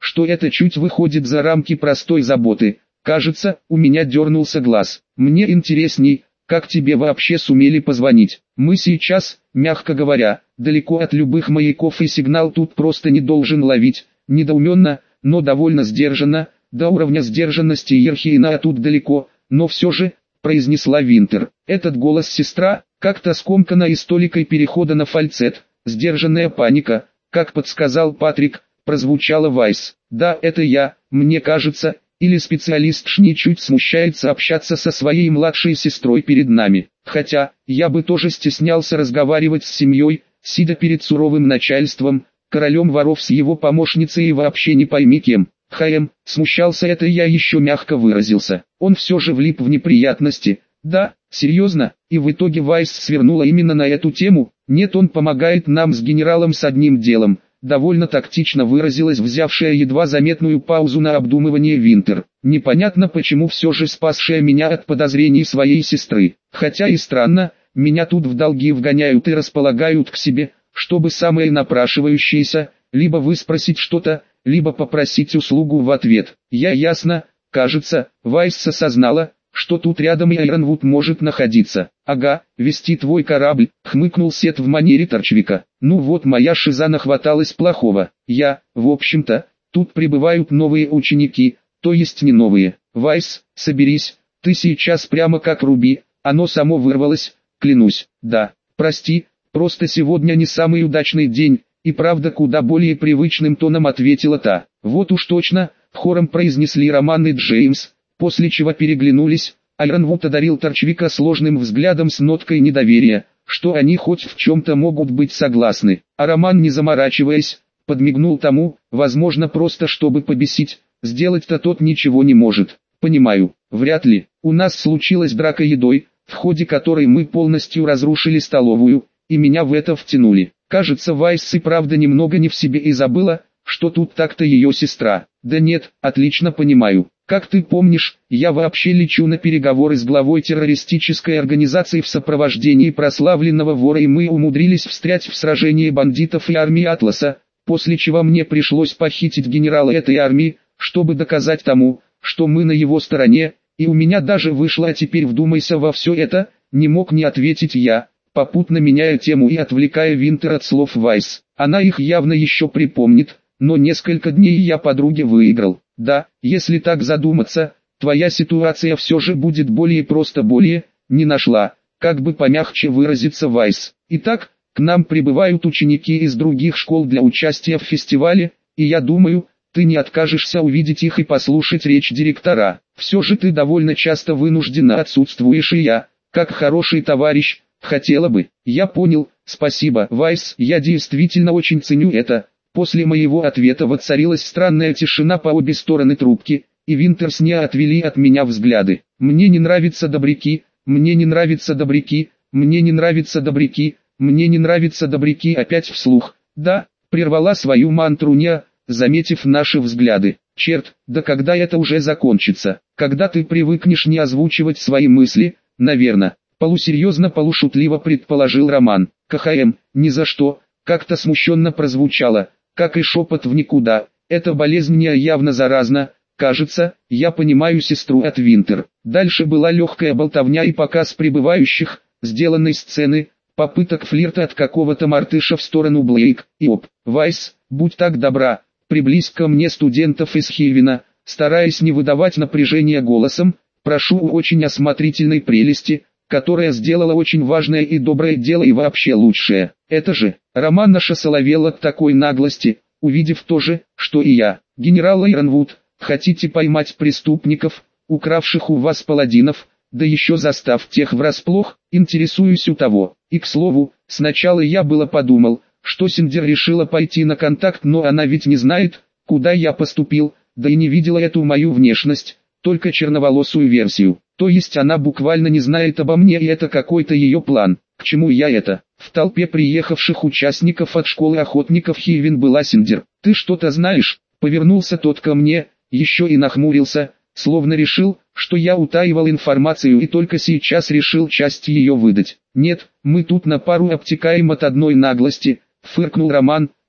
что это чуть выходит за рамки простой заботы. Кажется, у меня дернулся глаз. Мне интересней, как тебе вообще сумели позвонить. Мы сейчас, мягко говоря, далеко от любых маяков, и сигнал тут просто не должен ловить. Недоуменно, но довольно сдержанно, до уровня сдержанности Ерхейна, а тут далеко, но все же, произнесла Винтер. Этот голос сестра, как-то скомканно и с толикой перехода на фальцет, сдержанная паника, как подсказал Патрик, прозвучала Вайс. Да, это я, мне кажется, или специалист Шни чуть смущается общаться со своей младшей сестрой перед нами. Хотя, я бы тоже стеснялся разговаривать с семьей, сидя перед суровым начальством, королем воров с его помощницей и вообще не пойми кем. Хаем, смущался, это я еще мягко выразился. Он все же влип в неприятности. Да, серьезно, и в итоге Вайс свернула именно на эту тему. Нет, он помогает нам с генералом с одним делом. Довольно тактично выразилась взявшая едва заметную паузу на обдумывание Винтер. Непонятно почему все же спасшая меня от подозрений своей сестры. Хотя и странно, меня тут в долги вгоняют и располагают к себе, чтобы самое напрашивающееся, либо выспросить что-то, либо попросить услугу в ответ. Я ясно, кажется, Вайс осознала, что тут рядом и Айронвуд может находиться. Ага, вести твой корабль, хмыкнул Сет в манере Торчвика. Ну вот моя шиза нахваталась плохого. Я, в общем-то, тут прибывают новые ученики, то есть не новые. Вайс, соберись, ты сейчас прямо как Руби, оно само вырвалось, клянусь. Да, прости, просто сегодня не самый удачный день, и правда куда более привычным тоном ответила та. Вот уж точно, хором произнесли Роман и Джеймс. После чего переглянулись, Айронвуд одарил Торчвика сложным взглядом с ноткой недоверия, что они хоть в чем-то могут быть согласны. А Роман, не заморачиваясь, подмигнул тому, возможно просто чтобы побесить, сделать-то тот ничего не может. Понимаю, вряд ли, у нас случилась драка едой, в ходе которой мы полностью разрушили столовую, и меня в это втянули. Кажется, Вайс и правда немного не в себе и забыла, что тут так-то ее сестра. Да нет, отлично понимаю. Как ты помнишь, я вообще лечу на переговоры с главой террористической организации в сопровождении прославленного вора, и мы умудрились встрять в сражении бандитов и армии Атласа, после чего мне пришлось похитить генерала этой армии, чтобы доказать тому, что мы на его стороне, и у меня даже вышло, а теперь вдумайся во все это, не мог не ответить я, попутно меняя тему и отвлекая Винтер от слов Вайс. Она их явно еще припомнит, но несколько дней я подруге выиграл. Да, если так задуматься, твоя ситуация все же будет более просто более, не нашла, как бы помягче выразиться Вайс. Итак, к нам прибывают ученики из других школ для участия в фестивале, и я думаю, ты не откажешься увидеть их и послушать речь директора. Все же ты довольно часто вынужденно отсутствуешь, и я, как хороший товарищ, хотела бы. Я понял, спасибо, Вайс, я действительно очень ценю это. После моего ответа воцарилась странная тишина по обе стороны трубки, и Винтер с ней отвели от меня взгляды. Мне не нравятся добряки, мне не нравятся добряки, мне не нравятся добряки, мне не нравятся добряки, опять вслух. Да, прервала свою мантру Ня, заметив наши взгляды. Черт, да когда это уже закончится? Когда ты привыкнешь не озвучивать свои мысли, наверное. Полусерьезно, полушутливо предположил Роман. КХМ, ни за что, как-то смущенно прозвучало. Как и шепот в никуда, эта болезнь не явно заразна, кажется, я понимаю сестру от Винтер. Дальше была легкая болтовня и показ прибывающих, сделанной сцены, попыток флирта от какого-то мартыша в сторону Блейк, и оп, Вайс, будь так добра, приблизь ко мне студентов из Хивина, стараясь не выдавать напряжения голосом, прошу у очень осмотрительной прелести, которая сделала очень важное и доброе дело и вообще лучшее. Это же, Роман наша соловел от такой наглости, увидев то же, что и я. Генерал Айронвуд, хотите поймать преступников, укравших у вас паладинов, да еще застав тех врасплох, интересуюсь у того. И к слову, сначала я было подумал, что Синдер решила пойти на контакт, но она ведь не знает, куда я поступил, да и не видела эту мою внешность, только черноволосую версию. То есть она буквально не знает обо мне, и это какой-то ее план. К чему я это? В толпе приехавших участников от школы охотников Хивин была Синдер. Ты что-то знаешь? Повернулся тот ко мне, еще и нахмурился, словно решил, что я утаивал информацию и только сейчас решил часть ее выдать. Нет, мы тут на пару обтекаем от одной наглости, фыркнул Роман,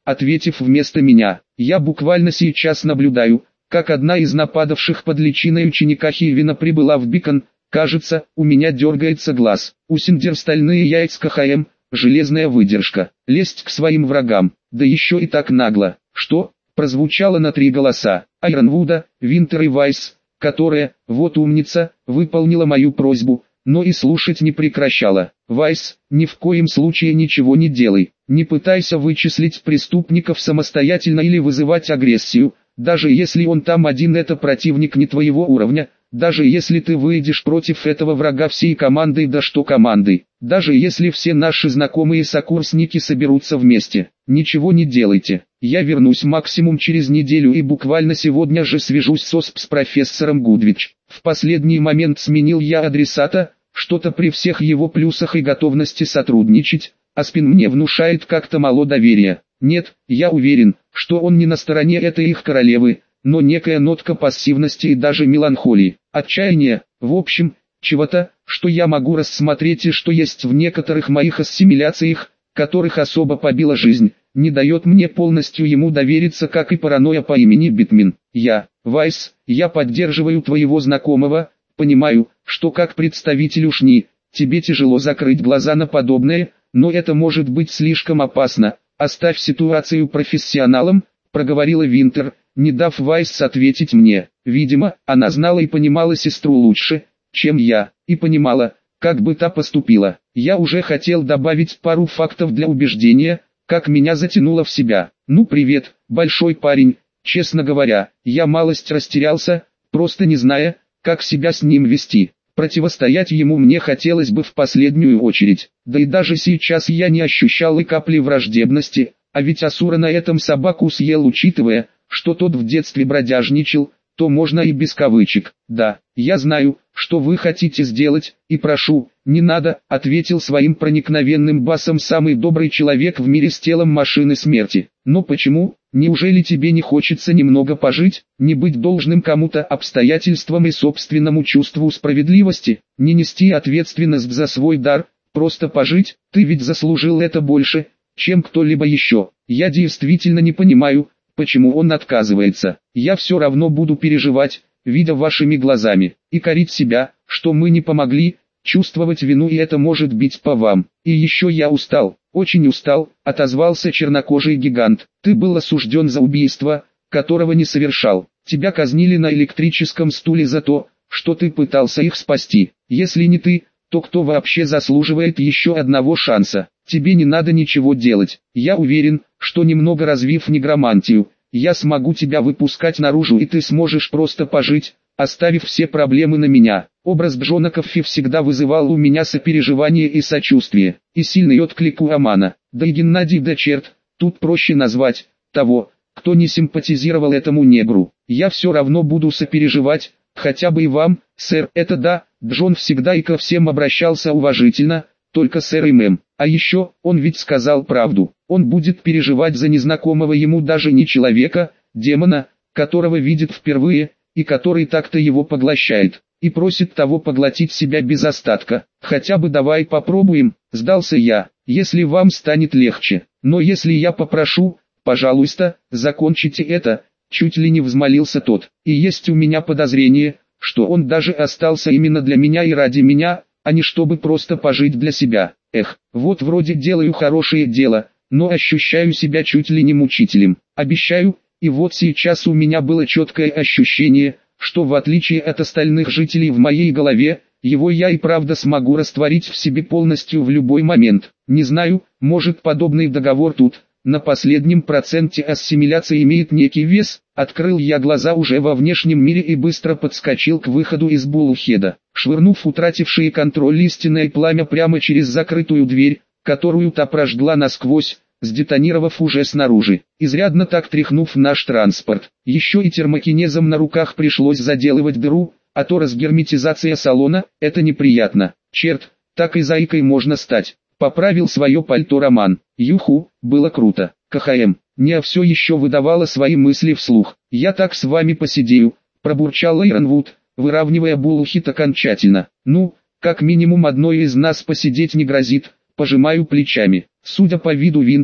ответив вместо меня. Я буквально сейчас наблюдаю, как одна из нападавших под личиной ученика Хейвена прибыла в Бикон. Кажется, у меня дергается глаз. У Синдер стальные яйца КХМ, железная выдержка. Лезть к своим врагам, да еще и так нагло. Что? Прозвучало на три голоса. Айронвуда, Винтер и Вайс, которая, вот умница, выполнила мою просьбу, но и слушать не прекращала. Вайс, ни в коем случае ничего не делай. Не пытайся вычислить преступников самостоятельно или вызывать агрессию, даже если он там один, это противник не твоего уровня. Даже если ты выйдешь против этого врага всей командой, да что командой, даже если все наши знакомые сокурсники соберутся вместе, ничего не делайте. Я вернусь максимум через неделю и буквально сегодня же свяжусь с ОСП с профессором Гудвич. В последний момент сменил я адресата, что-то при всех его плюсах и готовности сотрудничать, а Спин мне внушает как-то мало доверия. Нет, я уверен, что он не на стороне этой их королевы, но некая нотка пассивности и даже меланхолии, отчаяния, в общем, чего-то, что я могу рассмотреть и что есть в некоторых моих ассимиляциях, которых особо побила жизнь, не дает мне полностью ему довериться, как и паранойя по имени Битмин. Я, Вайс, я поддерживаю твоего знакомого, понимаю, что как представитель ушни, тебе тяжело закрыть глаза на подобное, но это может быть слишком опасно, оставь ситуацию профессионалам, проговорила Винтер, не дав Вайс ответить мне. Видимо, она знала и понимала сестру лучше, чем я, и понимала, как бы та поступила. Я уже хотел добавить пару фактов для убеждения, как меня затянуло в себя. Ну привет, большой парень, честно говоря, я малость растерялся, просто не зная, как себя с ним вести. Противостоять ему мне хотелось бы в последнюю очередь, да и даже сейчас я не ощущал и капли враждебности, а ведь Асура на этом собаку съел, учитывая, что тот в детстве бродяжничал, то можно и без кавычек. Да, я знаю, что вы хотите сделать, и прошу, не надо, ответил своим проникновенным басом самый добрый человек в мире с телом машины смерти. Но почему? Неужели тебе не хочется немного пожить, не быть должным кому-то, обстоятельствам и собственному чувству справедливости, не нести ответственность за свой дар, просто пожить? Ты ведь заслужил это больше, чем кто-либо еще. Я действительно не понимаю, почему он отказывается. Я все равно буду переживать, видя вашими глазами, и корить себя, что мы не помогли, чувствовать вину, и это может бить по вам. И еще я устал, очень устал, отозвался чернокожий гигант. Ты был осужден за убийство, которого не совершал. Тебя казнили на электрическом стуле за то, что ты пытался их спасти. Если не ты, то кто вообще заслуживает еще одного шанса? Тебе не надо ничего делать. Я уверен, что немного развив негромантию, я смогу тебя выпускать наружу, и ты сможешь просто пожить, оставив все проблемы на меня. Образ Джона Коффи всегда вызывал у меня сопереживание и сочувствие, и сильный отклик у Амана. Да и Геннадий, да черт, тут проще назвать того, кто не симпатизировал этому негру. Я все равно буду сопереживать, хотя бы и вам, сэр. Это да, Джон всегда и ко всем обращался уважительно, только сэр и мэм. А еще, он ведь сказал правду, он будет переживать за незнакомого ему даже не человека, демона, которого видит впервые, и который так-то его поглощает, и просит того поглотить себя без остатка. Хотя бы давай попробуем, сдался я, если вам станет легче. Но если я попрошу, пожалуйста, закончите это, чуть ли не взмолился тот. И есть у меня подозрение, что он даже остался именно для меня и ради меня, а не чтобы просто пожить для себя. Эх, вот вроде делаю хорошее дело, но ощущаю себя чуть ли не мучителем. Обещаю, и вот сейчас у меня было четкое ощущение, что в отличие от остальных жителей в моей голове, его я и правда смогу растворить в себе полностью в любой момент. Не знаю, может подобный договор тут, на последнем проценте ассимиляции имеет некий вес. Открыл я глаза уже во внешнем мире и быстро подскочил к выходу из Буллхеда, швырнув утратившие контроль истинное пламя прямо через закрытую дверь, которую та прожгла насквозь, сдетонировав уже снаружи, изрядно так тряхнув наш транспорт. Еще и термокинезом на руках пришлось заделывать дыру, а то разгерметизация салона – это неприятно. Черт, так и зайкой можно стать. Поправил свое пальто Роман. Юху, было круто. КХМ, не все еще выдавала свои мысли вслух. Я так с вами посидею, пробурчал Айронвуд, выравнивая Буллхед окончательно. Ну, как минимум одной из нас посидеть не грозит, пожимаю плечами. Судя по виду Винтер,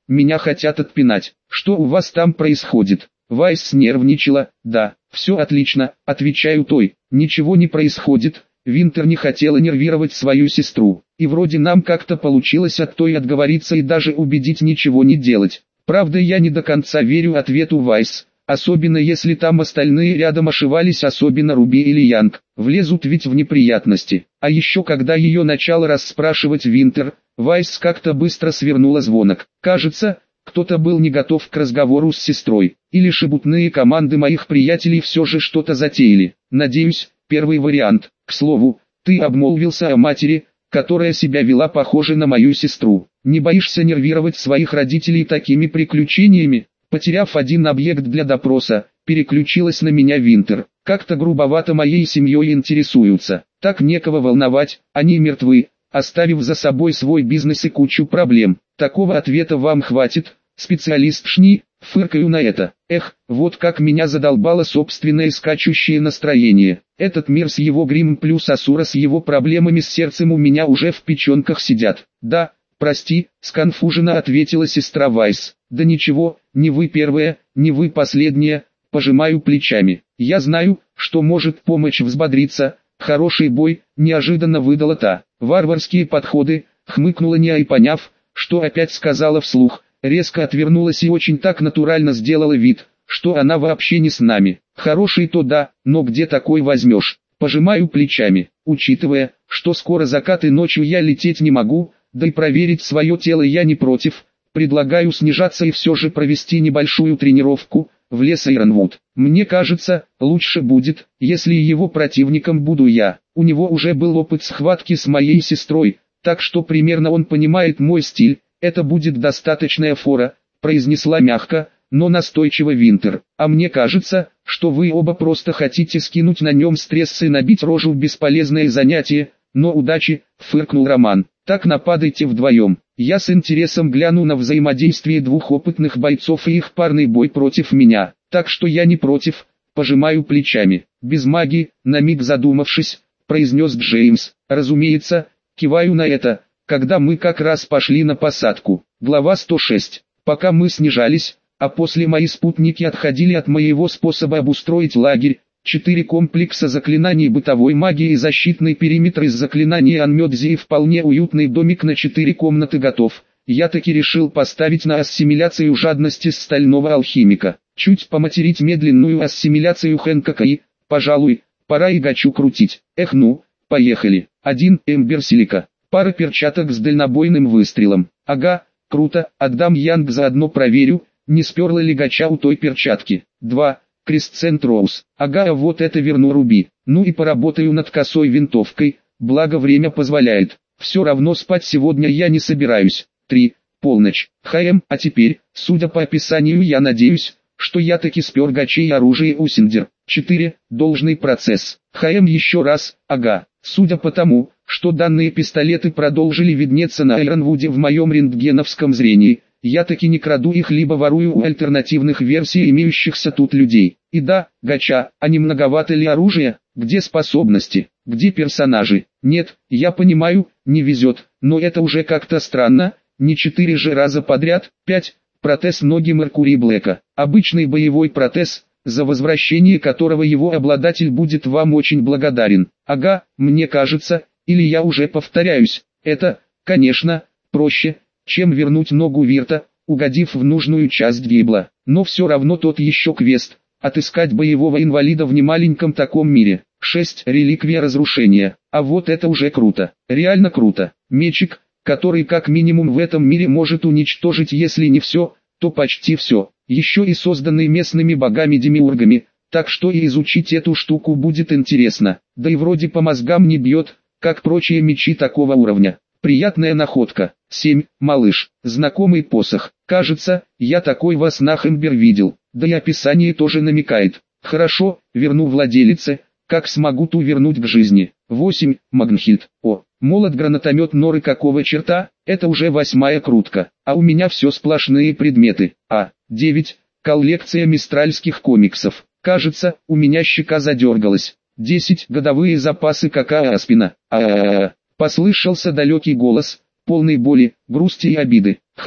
меня хотят отпинать. Что у вас там происходит? Вайс нервничала. Да, все отлично, отвечаю той. Ничего не происходит. Винтер не хотела нервировать свою сестру. И вроде нам как-то получилось от той отговориться и даже убедить ничего не делать. Правда, я не до конца верю ответу Вайс. Особенно если там остальные рядом ошивались, особенно Руби или Янг. Влезут ведь в неприятности. А еще когда ее начал расспрашивать Винтер, Вайс как-то быстро свернула звонок. Кажется, кто-то был не готов к разговору с сестрой. Или шебутные команды моих приятелей все же что-то затеяли. Надеюсь, первый вариант. К слову, ты обмолвился о матери, которая себя вела похоже на мою сестру. Не боишься нервировать своих родителей такими приключениями? Потеряв один объект для допроса, переключилась на меня Винтер. Как-то грубовато моей семьей интересуются. Так некого волновать, они мертвы, оставив за собой свой бизнес и кучу проблем. Такого ответа вам хватит, специалист Шни, фыркаю на это. Эх, вот как меня задолбало собственное скачущее настроение. Этот мир с его гримом плюс Асура с его проблемами с сердцем у меня уже в печенках сидят. Да, прости, сконфуженно ответила сестра Вайс. Да ничего, не вы первая, не вы последняя, пожимаю плечами. Я знаю, что может помочь взбодриться. Хороший бой, неожиданно выдала та. Варварские подходы, хмыкнула Ния и поняв, что опять сказала вслух, резко отвернулась и очень так натурально сделала вид, что она вообще не с нами. Хороший то да, но где такой возьмешь? Пожимаю плечами, учитывая, что скоро закат и ночью я лететь не могу, да и проверить свое тело я не против. Предлагаю снижаться и все же провести небольшую тренировку в лес Айронвуд. Мне кажется, лучше будет, если его противником буду я. У него уже был опыт схватки с моей сестрой, так что примерно он понимает мой стиль. Это будет достаточная фора, произнесла мягко, но настойчиво Винтер. А мне кажется, что вы оба просто хотите скинуть на нем стресс и набить рожу в бесполезное занятие. Но удачи, фыркнул Роман. Так нападайте вдвоем. Я с интересом гляну на взаимодействие двух опытных бойцов и их парный бой против меня. Так что я не против, пожимаю плечами. Без магии, на миг задумавшись, произнес Джеймс. Разумеется, киваю на это, когда мы как раз пошли на посадку. Глава сто шесть. Пока мы снижались, а после мои спутники отходили от моего способа обустроить лагерь, четыре комплекса заклинаний бытовой магии и защитный периметр из заклинаний Анмёдзи и вполне уютный домик на четыре комнаты готов. Я таки решил поставить на ассимиляцию жадности стального алхимика. Чуть поматерить медленную ассимиляцию Хэнкока и, пожалуй, пора и гачу крутить. Эх ну, поехали. Один эмберсилика. Пара перчаток с дальнобойным выстрелом. Ага, круто, отдам Янг заодно проверю, не сперла ли гача у той перчатки. Два. Кресцент Роуз. Ага, а вот это верну Руби. Ну и поработаю над косой винтовкой, благо время позволяет. Все равно спать сегодня я не собираюсь. Три. Полночь. ХМ, а теперь, судя по описанию, я надеюсь, что я таки спер гачей и оружие у Синдер. Четыре. Должный процесс. ХМ еще раз, ага. Судя по тому, что данные пистолеты продолжили виднеться на Айронвуде в моем рентгеновском зрении, я таки не краду их либо ворую у альтернативных версий имеющихся тут людей. И да, гача, а не многовато ли оружия? Где способности? Где персонажи? Нет, я понимаю, не везет, но это уже как-то странно, не четыре же раза подряд. Пять. Протез ноги Меркурий Блэка. Обычный боевой протез, за возвращение которого его обладатель будет вам очень благодарен. Ага, мне кажется, или я уже повторяюсь, это, конечно, проще, чем вернуть ногу Вирта, угодив в нужную часть гибла. Но все равно тот еще квест, отыскать боевого инвалида в немаленьком таком мире. Шесть. Реликвия разрушения. А вот это уже круто, реально круто. Мечик, который как минимум в этом мире может уничтожить если не все, то почти все. Еще и созданный местными богами-демиургами, так что и изучить эту штуку будет интересно. Да и вроде по мозгам не бьет, как прочие мечи такого уровня. Приятная находка. Семь. Малыш. Знакомый посох. Кажется, я такой во снах Эмбер видел. Да и описание тоже намекает. Хорошо, верну владелице, как смогу ту вернуть к жизни. Восемь. Магнхильд. О, молот-гранатомет Норы какого черта? Это уже восьмая крутка. А у меня все сплошные предметы. А. Девять. Коллекция мистральских комиксов. Кажется, у меня щека задергалась. Десять. Годовые запасы какао Аспина. А-а-а. Послышался далекий голос, полный боли, грусти и обиды. ХМ,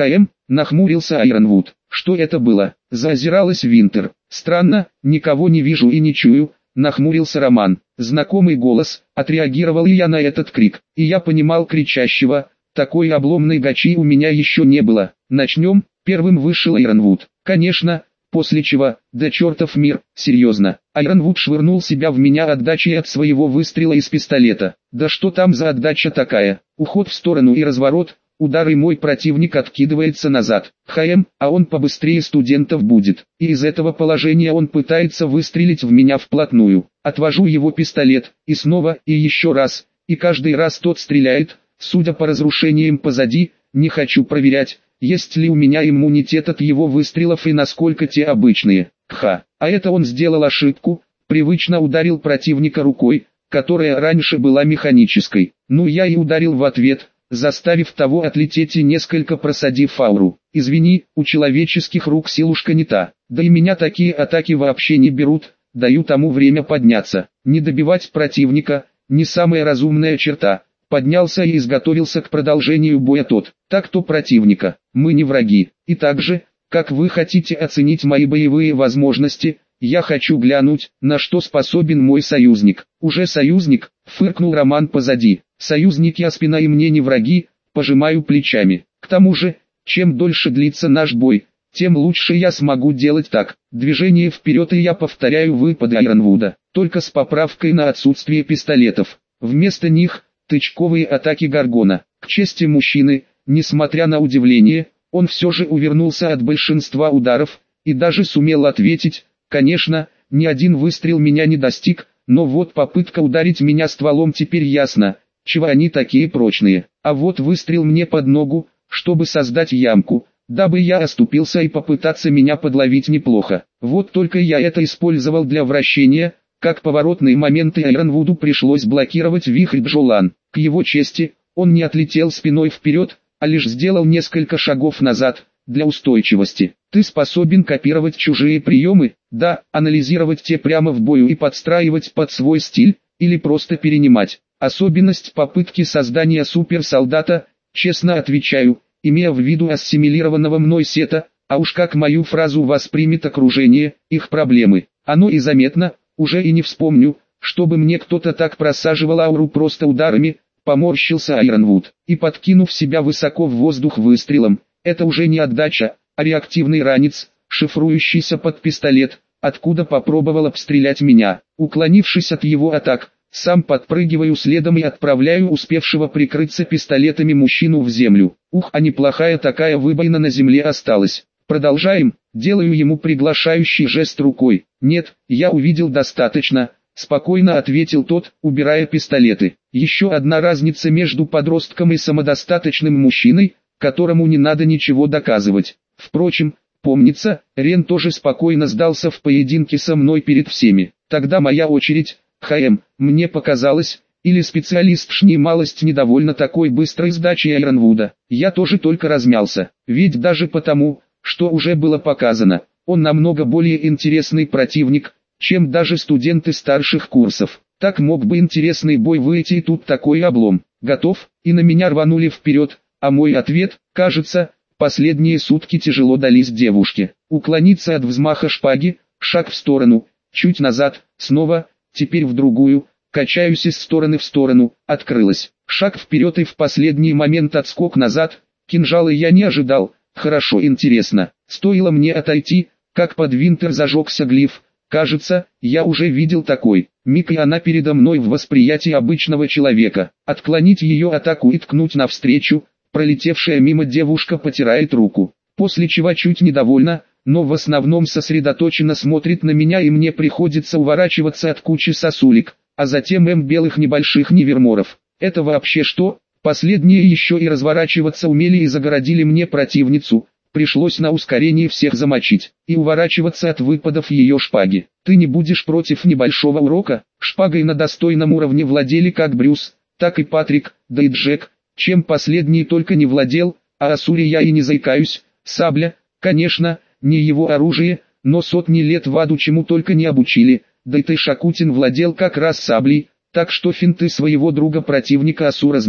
нахмурился Айронвуд. Что это было? Заозиралась Винтер. Странно, никого не вижу и не чую, нахмурился Роман. Знакомый голос, отреагировал я на этот крик, и я понимал кричащего, такой обломной гачи у меня еще не было. Начнем, первым вышел Айронвуд. Конечно, после чего, да чертов мир, серьезно. Айронвуд швырнул себя в меня отдачей от своего выстрела из пистолета. Да что там за отдача такая? Уход в сторону и разворот, удар, и мой противник откидывается назад. ХМ, а он побыстрее студентов будет. И из этого положения он пытается выстрелить в меня вплотную. Отвожу его пистолет, и снова, и еще раз, и каждый раз тот стреляет. Судя по разрушениям позади, не хочу проверять, есть ли у меня иммунитет от его выстрелов и насколько те обычные. Ха, а это он сделал ошибку, привычно ударил противника рукой, которая раньше была механической. Ну я и ударил в ответ, заставив того отлететь и несколько просадив ауру. Извини, у человеческих рук силушка не та, да и меня такие атаки вообще не берут, даю тому время подняться. Не добивать противника, не самая разумная черта. Поднялся и изготовился к продолжению боя тот. Так-то противника, мы не враги. И также, как вы хотите оценить мои боевые возможности, я хочу глянуть, на что способен мой союзник. Уже союзник, фыркнул Роман позади. Союзники, а спина и мне не враги, пожимаю плечами. К тому же, чем дольше длится наш бой, тем лучше я смогу делать так. Движение вперед, и я повторяю выпады Айронвуда, только с поправкой на отсутствие пистолетов. Вместо них тычковые атаки Гаргона. К чести мужчины, несмотря на удивление, он все же увернулся от большинства ударов, и даже сумел ответить. Конечно, ни один выстрел меня не достиг, но вот попытка ударить меня стволом, теперь ясно, чего они такие прочные. А вот выстрел мне под ногу, чтобы создать ямку, дабы я оступился и попытаться меня подловить неплохо. Вот только я это использовал для вращения. Как поворотные моменты, Айронвуду пришлось блокировать вихрь Джолан. К его чести, он не отлетел спиной вперед, а лишь сделал несколько шагов назад, для устойчивости. Ты способен копировать чужие приемы, да, анализировать те прямо в бою и подстраивать под свой стиль, или просто перенимать. Особенность попытки создания суперсолдата, честно отвечаю, имея в виду ассимилированного мной Сета, а уж как мою фразу воспримет окружение, их проблемы, оно и заметно. Уже и не вспомню, чтобы мне кто-то так просаживал ауру просто ударами, поморщился Айронвуд, и подкинув себя высоко в воздух выстрелом. Это уже не отдача, а реактивный ранец, шифрующийся под пистолет, откуда попробовал обстрелять меня. Уклонившись от его атак, сам подпрыгиваю следом и отправляю успевшего прикрыться пистолетами мужчину в землю. Ух, а неплохая такая выбоина на земле осталась. Продолжаем, делаю ему приглашающий жест рукой. Нет, я увидел достаточно, спокойно ответил тот, убирая пистолеты. Еще одна разница между подростком и самодостаточным мужчиной, которому не надо ничего доказывать. Впрочем, помнится, Рен тоже спокойно сдался в поединке со мной перед всеми. Тогда моя очередь. ХМ, мне показалось, или специалист шни малость недовольна такой быстрой сдачей Айронвуда. Я тоже только размялся, ведь даже потому, что уже было показано, он намного более интересный противник, чем даже студенты старших курсов. Так мог бы интересный бой выйти, и тут такой облом. Готов, и на меня рванули вперед, а мой ответ, кажется, последние сутки тяжело дались девушке. Уклониться от взмаха шпаги, шаг в сторону, чуть назад, снова, теперь в другую, качаюсь из стороны в сторону, открылась. Шаг вперед и в последний момент отскок назад, кинжала я не ожидал. Хорошо, интересно, стоило мне отойти, как под Винтер зажегся глиф. Кажется, я уже видел такой. Миг, и она передо мной в восприятии обычного человека. Отклонить ее атаку и ткнуть навстречу, пролетевшая мимо девушка потирает руку. После чего чуть недовольна, но в основном сосредоточенно смотрит на меня, и мне приходится уворачиваться от кучи сосулек, а затем м белых небольших неверморов. Это вообще что? Последние еще и разворачиваться умели и загородили мне противницу. Пришлось на ускорении всех замочить и уворачиваться от выпадов ее шпаги. Ты не будешь против небольшого урока? Шпагой на достойном уровне владели как Брюс, так и Патрик, да и Джек, чем последний только не владел, а о Суре я и не заикаюсь. Сабля, конечно, не его оружие, но сотни лет в аду чему только не обучили, да и Тайшакутин владел как раз саблей, так что финты своего друга-противника Асура знал.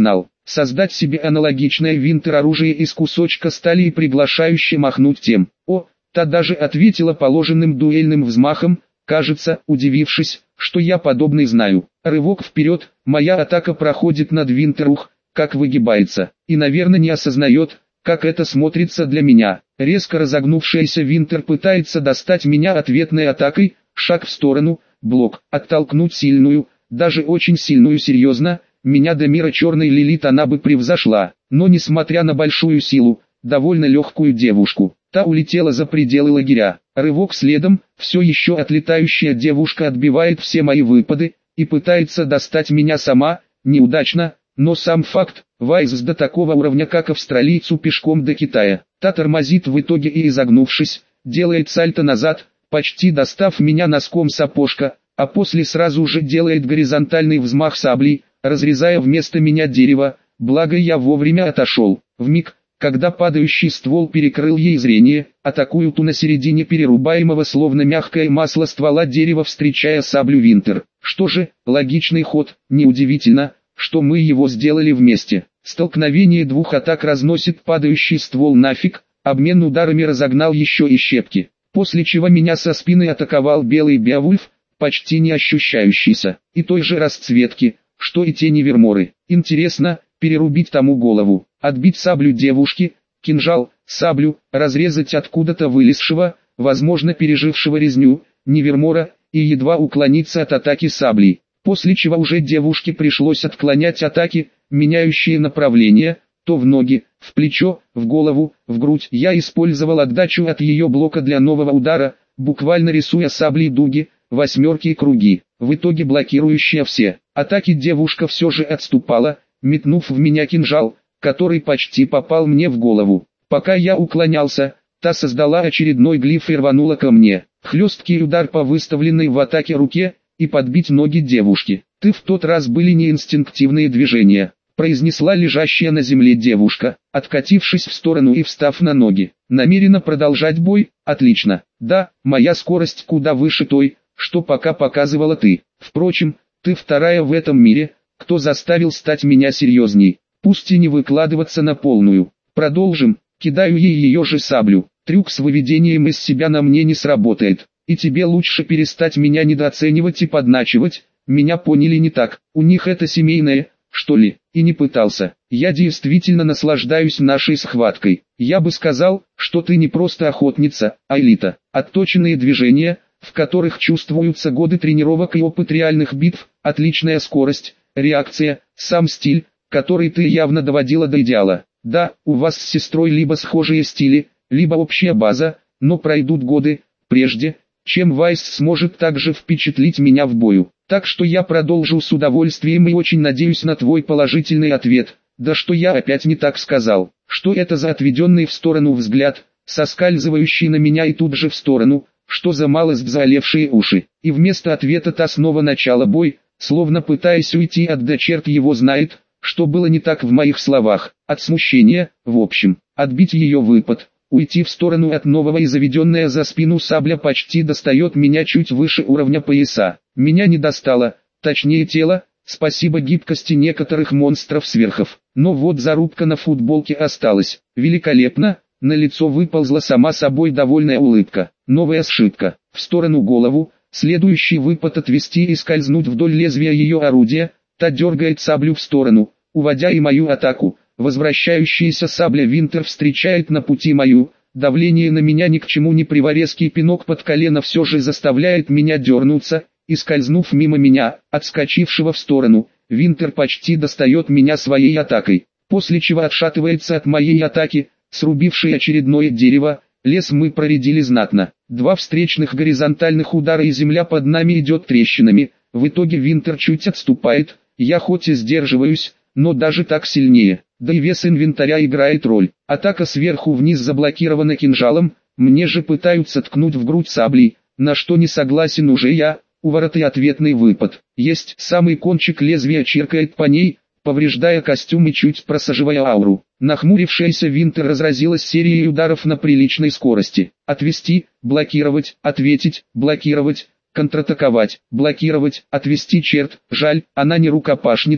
создать себе аналогичное Винтер-оружие из кусочка стали и приглашающе махнуть тем. О, та даже ответила положенным дуэльным взмахом, кажется, удивившись, что я подобный знаю. Рывок вперед, моя атака проходит над Винтер, ух, как выгибается, и, наверное, не осознает, как это смотрится для меня. Резко разогнувшаяся Винтер пытается достать меня ответной атакой, шаг в сторону, блок, оттолкнуть сильную, даже очень сильную серьезно, меня до мира черной Лилит она бы превзошла, но несмотря на большую силу, довольно легкую девушку, та улетела за пределы лагеря. Рывок следом, все еще отлетающая девушка отбивает все мои выпады, и пытается достать меня сама, неудачно, но сам факт, Вайс до такого уровня как австралийцу пешком до Китая, та тормозит в итоге и изогнувшись, делает сальто назад, почти достав меня носком сапожка, а после сразу же делает горизонтальный взмах саблей, разрезая вместо меня дерево, благо я вовремя отошел. Вмиг, когда падающий ствол перекрыл ей зрение, атакую ту на середине перерубаемого словно мягкое масло ствола дерева, встречая саблю Винтер. Что же, логичный ход, неудивительно, что мы его сделали вместе. Столкновение двух атак разносит падающий ствол нафиг, обмен ударами разогнал еще и щепки, после чего меня со спины атаковал белый Беовульф, почти не ощущающийся, и той же расцветки, что и тени Верморы. Интересно, перерубить тому голову, отбить саблю девушки, кинжал, саблю, разрезать откуда-то вылезшего, возможно пережившего резню, Невермора, и едва уклониться от атаки саблей, после чего уже девушке пришлось отклонять атаки, меняющие направление, то в ноги, в плечо, в голову, в грудь. Я использовал отдачу от ее блока для нового удара, буквально рисуя саблей дуги, восьмерки и круги, в итоге блокирующая все атаки девушка все же отступала, метнув в меня кинжал, который почти попал мне в голову. Пока я уклонялся, та создала очередной глиф и рванула ко мне. Хлесткий удар по выставленной в атаке руке, и подбить ноги девушки. «Ты в тот раз были не инстинктивные движения», произнесла лежащая на земле девушка, откатившись в сторону и встав на ноги. «Намерена продолжать бой? Отлично. Да, моя скорость куда выше той, что пока показывала ты. Впрочем, ты вторая в этом мире, кто заставил стать меня серьезней. Пусть и не выкладываться на полную. Продолжим». Кидаю ей ее же саблю. Трюк с выведением из себя на мне не сработает. И тебе лучше перестать меня недооценивать и подначивать. Меня поняли не так. У них это семейное, что ли? И не пытался. Я действительно наслаждаюсь нашей схваткой. Я бы сказал, что ты не просто охотница, а элита. Отточенные движения, в которых чувствуются годы тренировок и опыт реальных битв, отличная скорость, реакция, сам стиль, который ты явно доводила до идеала. Да, у вас с сестрой либо схожие стили, либо общая база, но пройдут годы, прежде, чем Вайс сможет также впечатлить меня в бою. Так что я продолжу с удовольствием и очень надеюсь на твой положительный ответ. Да что я опять не так сказал? Что это за отведенный в сторону взгляд, соскальзывающий на меня и тут же в сторону? Что за малость заолевшие уши? И вместо ответа та снова начала бой, словно пытаясь уйти от «да черт его знает», что было не так в моих словах. От смущения, в общем, отбить ее выпад, уйти в сторону от нового и заведенная за спину сабля почти достает меня чуть выше уровня пояса. Меня не достало, точнее тело, спасибо гибкости некоторых монстров-сверхов. Но вот зарубка на футболке осталась. Великолепно, на лицо выползла сама собой довольная улыбка. Новая ошибка. В сторону голову, следующий выпад отвести и скользнуть вдоль лезвия ее орудия. Та дергает саблю в сторону, уводя и мою атаку. Возвращающаяся сабля Винтер встречает на пути мою. Давление на меня ни к чему не приворезкий пинок под колено все же заставляет меня дернуться, и скользнув мимо меня, отскочившего в сторону, Винтер почти достает меня своей атакой, после чего отшатывается от моей атаки, срубившей очередное дерево. Лес мы проредили знатно. Два встречных горизонтальных удара и земля под нами идет трещинами. В итоге Винтер чуть отступает. Я хоть и сдерживаюсь, но даже так сильнее. Да и вес инвентаря играет роль. Атака сверху вниз заблокирована кинжалом, мне же пытаются ткнуть в грудь саблей, на что не согласен уже я. Уворот и ответный выпад. Есть, самый кончик лезвия чиркает по ней, повреждая костюм и чуть просаживая ауру. Нахмурившаяся Винтер разразилась серией ударов на приличной скорости. Отвести, блокировать, ответить, блокировать. Контратаковать, блокировать, отвести черт, жаль, она не рукопашница,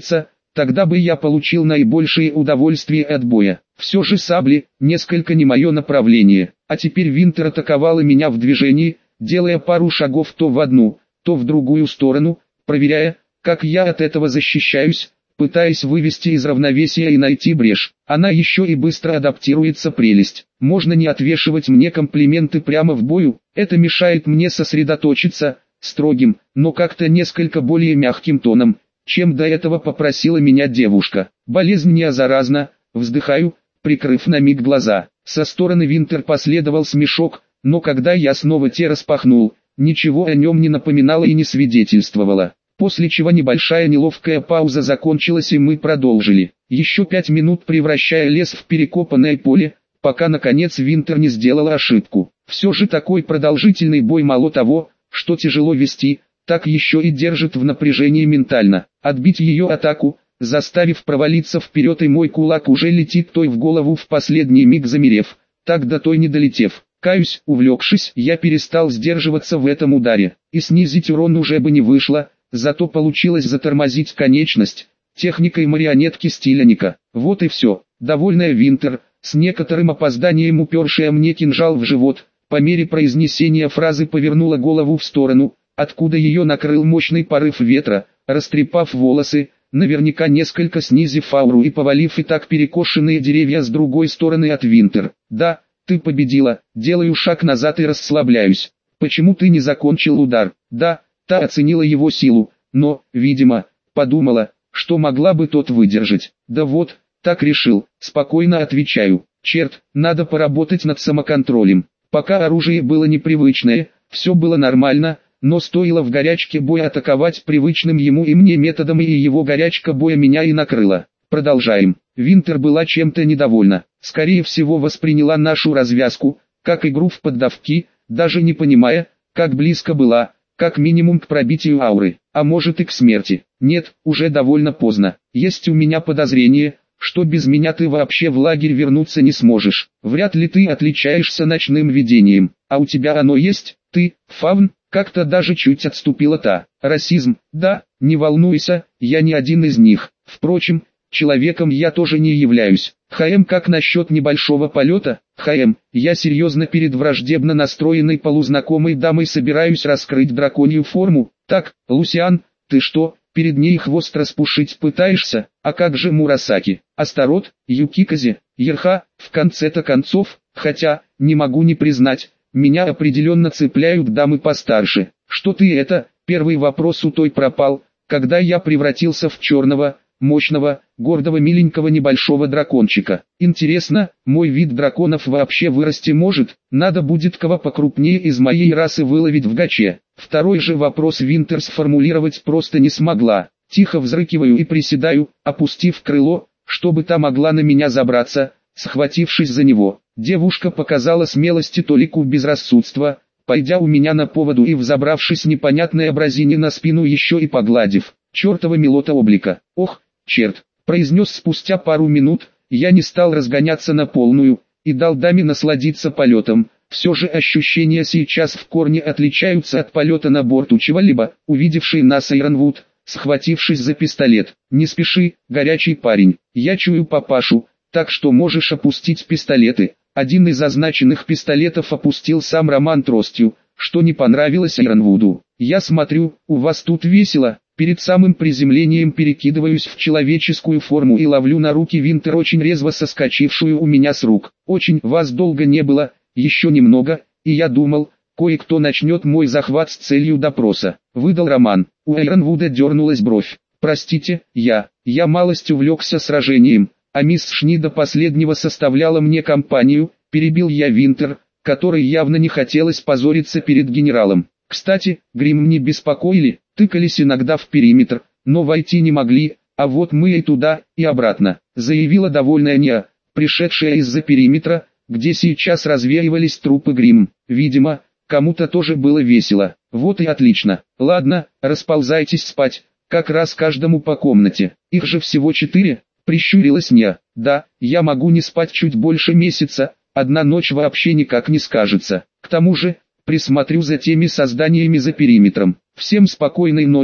тогда бы я получил наибольшее удовольствие от боя. Все же сабли, несколько не мое направление, а теперь Винтер атаковала меня в движении, делая пару шагов то в одну, то в другую сторону, проверяя, как я от этого защищаюсь, пытаясь вывести из равновесия и найти брешь. Она еще и быстро адаптируется, прелесть. Можно не отвешивать мне комплименты прямо в бою, это мешает мне сосредоточиться, строгим, но как-то несколько более мягким тоном, чем до этого попросила меня девушка. Болезнь не заразна, вздыхаю, прикрыв на миг глаза. Со стороны Винтер последовал смешок, но когда я снова те распахнул, ничего о нем не напоминало и не свидетельствовало. После чего небольшая неловкая пауза закончилась и мы продолжили. Еще пять минут превращая лес в перекопанное поле, пока наконец Винтер не сделала ошибку. Все же такой продолжительный бой мало того, что тяжело вести, так еще и держит в напряжении ментально. Отбить ее атаку, заставив провалиться вперед, и мой кулак уже летит той в голову, в последний миг замерев, так до той не долетев. Каюсь, увлекшись, я перестал сдерживаться в этом ударе, и снизить урон уже бы не вышло, зато получилось затормозить конечность, техникой марионетки стиляника. Вот и все. Довольная Винтер, с некоторым опозданием упершая мне кинжал в живот, по мере произнесения фразы повернула голову в сторону, откуда ее накрыл мощный порыв ветра, растрепав волосы, наверняка несколько снизив ауру и повалив и так перекошенные деревья с другой стороны от Винтер. Да, ты победила, делаю шаг назад и расслабляюсь. Почему ты не закончил удар? Да, та оценила его силу, но, видимо, подумала, что могла бы тот выдержать. Да вот, так решил, спокойно отвечаю. Черт, надо поработать над самоконтролем. Пока оружие было непривычное, все было нормально, но стоило в горячке боя атаковать привычным ему и мне методом, и его горячка боя меня и накрыла. Продолжаем. Винтер была чем-то недовольна. Скорее всего, восприняла нашу развязку как игру в поддавки, даже не понимая, как близко была, как минимум к пробитию ауры, а может и к смерти. Нет, уже довольно поздно. Есть у меня подозрение, что без меня ты вообще в лагерь вернуться не сможешь. Вряд ли ты отличаешься ночным видением, а у тебя оно есть, ты, фавн, как-то даже чуть отступила та. Расизм, да, не волнуйся, я не один из них. Впрочем, человеком я тоже не являюсь. ХМ, как насчет небольшого полета? ХМ, я серьезно перед враждебно настроенной полузнакомой дамой собираюсь раскрыть драконью форму. Так, Лусиан, ты что, перед ней хвост распушить пытаешься? А как же Мурасаки, Астарот, Юкиказе, Ерха, в конце-то концов, хотя, не могу не признать, меня определенно цепляют дамы постарше. Что ты это? Первый вопрос у той пропал, когда я превратился в черного, мощного, гордого, миленького небольшого дракончика. Интересно, мой вид драконов вообще вырасти может? Надо будет кого покрупнее из моей расы выловить в гаче. Второй же вопрос Винтер сформулировать просто не смогла. Тихо взрыкиваю и приседаю, опустив крыло, чтобы та могла на меня забраться, схватившись за него. Девушка показала смелости толику безрассудства, пойдя у меня на поводу и взобравшись непонятной образине на спину, еще и погладив. Чертова милота облика. Ох, черт, произнес спустя пару минут, я не стал разгоняться на полную, и дал даме насладиться полетом. Все же ощущения сейчас в корне отличаются от полета на борту чего-либо. Увидевший нас Айронвуд, схватившись за пистолет. Не спеши, горячий парень, я чую папашу, так что можешь опустить пистолеты. Один из означенных пистолетов опустил сам Роман тростью, что не понравилось Айронвуду. Я смотрю, у вас тут весело. Перед самым приземлением перекидываюсь в человеческую форму и ловлю на руки Винтер, очень резво соскочившую у меня с рук. Очень, вас долго не было, еще немного, и я думал, кое-кто начнет мой захват с целью допроса. Выдал Роман. У Айронвуда дернулась бровь. Простите, я, я малость увлекся сражением, а мисс Шни до последнего составляла мне компанию, перебил я Винтер, которой явно не хотелось позориться перед генералом. Кстати, грим не беспокоили, тыкались иногда в периметр, но войти не могли, а вот мы и туда, и обратно, заявила довольная Ния, пришедшая из-за периметра, где сейчас развеивались трупы грим. Видимо, кому-то тоже было весело. Вот и отлично. Ладно, расползайтесь спать, как раз каждому по комнате. Их же всего четыре, прищурилась Ния. Да, я могу не спать чуть больше месяца, одна ночь вообще никак не скажется. К тому же, присмотрю за теми созданиями за периметром. Всем спокойной ночи,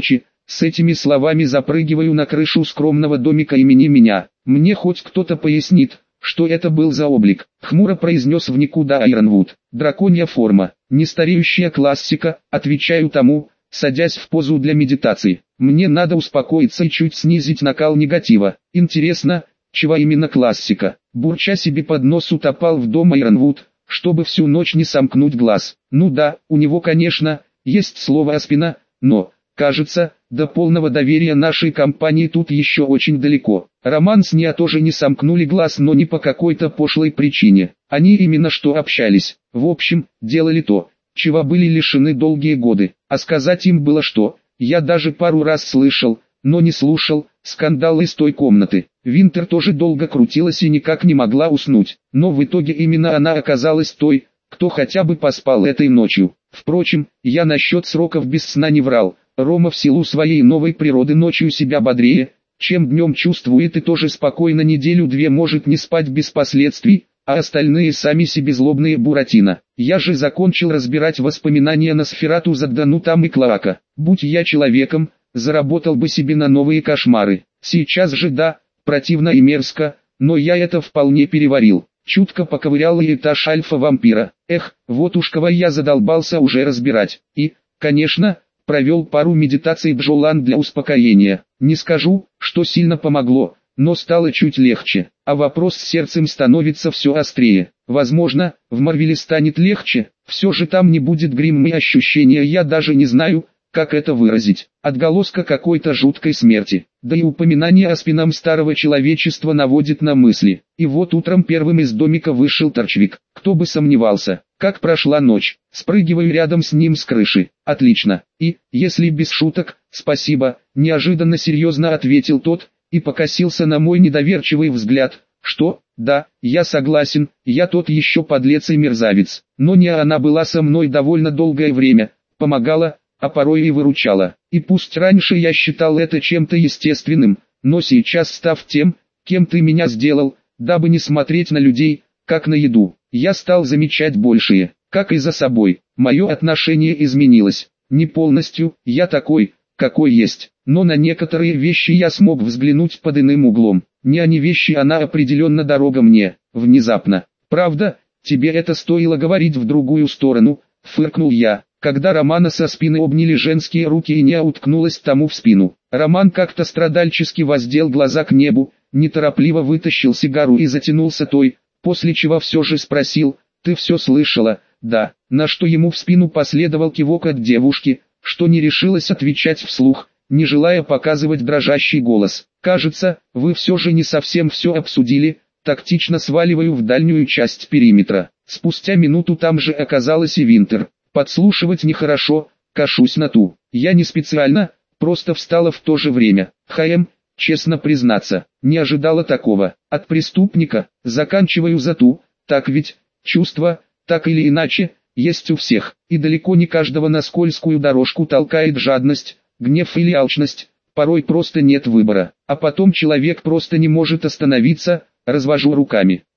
С этими словами запрыгиваю на крышу скромного домика имени меня. Мне хоть кто-то пояснит, что это был за облик, хмуро произнес в никуда Айронвуд. Драконья форма, нестареющая классика, отвечаю тому, садясь в позу для медитации. Мне надо успокоиться и чуть снизить накал негатива. Интересно, чего именно классика? Бурча себе под нос утопал в дом Айронвуд, чтобы всю ночь не сомкнуть глаз. Ну да, у него, конечно, есть слово «Аспина», но, кажется, до полного доверия нашей компании тут еще очень далеко. Роман с Ниа тоже не сомкнули глаз, но не по какой-то пошлой причине. Они именно что общались. В общем, делали то, чего были лишены долгие годы. А сказать им было что, я даже пару раз слышал, но не слушал, скандал из той комнаты. Винтер тоже долго крутилась и никак не могла уснуть. Но в итоге именно она оказалась той, кто хотя бы поспал этой ночью. Впрочем, я насчет сроков без сна не врал. Рома в силу своей новой природы ночью себя бодрее, чем днем чувствует, и тоже спокойно неделю-две может не спать без последствий, а остальные сами себе злобные Буратино. Я же закончил разбирать воспоминания Носферату Заддану там и Клоака. Будь я человеком, заработал бы себе на новые кошмары. Сейчас же да, противно и мерзко, но я это вполне переварил. Чутко поковырял и этаж альфа-вампира. Эх, вот уж кого я задолбался уже разбирать. И, конечно, провел пару медитаций Бджолан для успокоения. Не скажу, что сильно помогло, но стало чуть легче. А вопрос с сердцем становится все острее. Возможно, в Марвеле станет легче, все же там не будет гримма и ощущения, я даже не знаю, как это выразить. Отголоска какой-то жуткой смерти. Да и упоминание о спинам старого человечества наводит на мысли. И вот утром первым из домика вышел Торчвик. Кто бы сомневался. Как прошла ночь? Спрыгиваю рядом с ним с крыши. Отлично. И, если без шуток, спасибо, неожиданно серьезно ответил тот, и покосился на мой недоверчивый взгляд. Что? Да, я согласен, я тот еще подлец и мерзавец. Но не она была со мной довольно долгое время, помогала, а порой и выручала. И пусть раньше я считал это чем-то естественным, но сейчас, став тем, кем ты меня сделал, дабы не смотреть на людей, как на еду, я стал замечать большее, как и за собой. Мое отношение изменилось. Не полностью, я такой, какой есть, но на некоторые вещи я смог взглянуть под иным углом. Не они вещи, она определенно дорога мне, внезапно. Правда, тебе это стоило говорить в другую сторону, фыркнул я. Когда Романа со спины обняли женские руки и Ниа уткнулась тому в спину. Роман как-то страдальчески воздел глаза к небу, неторопливо вытащил сигару и затянулся той, после чего все же спросил: «Ты все слышала?» «Да», на что ему в спину последовал кивок от девушки, что не решилась отвечать вслух, не желая показывать дрожащий голос. «Кажется, вы все же не совсем все обсудили», тактично сваливаю в дальнюю часть периметра. Спустя минуту там же оказалась и Винтер. Подслушивать нехорошо, кашусь на ту. Я не специально, просто встала в то же время. Хм, честно признаться, не ожидала такого. От преступника, заканчиваю за ту, так ведь, чувства, так или иначе, есть у всех. И далеко не каждого на скользкую дорожку толкает жадность, гнев или алчность. Порой просто нет выбора. А потом человек просто не может остановиться, развожу руками.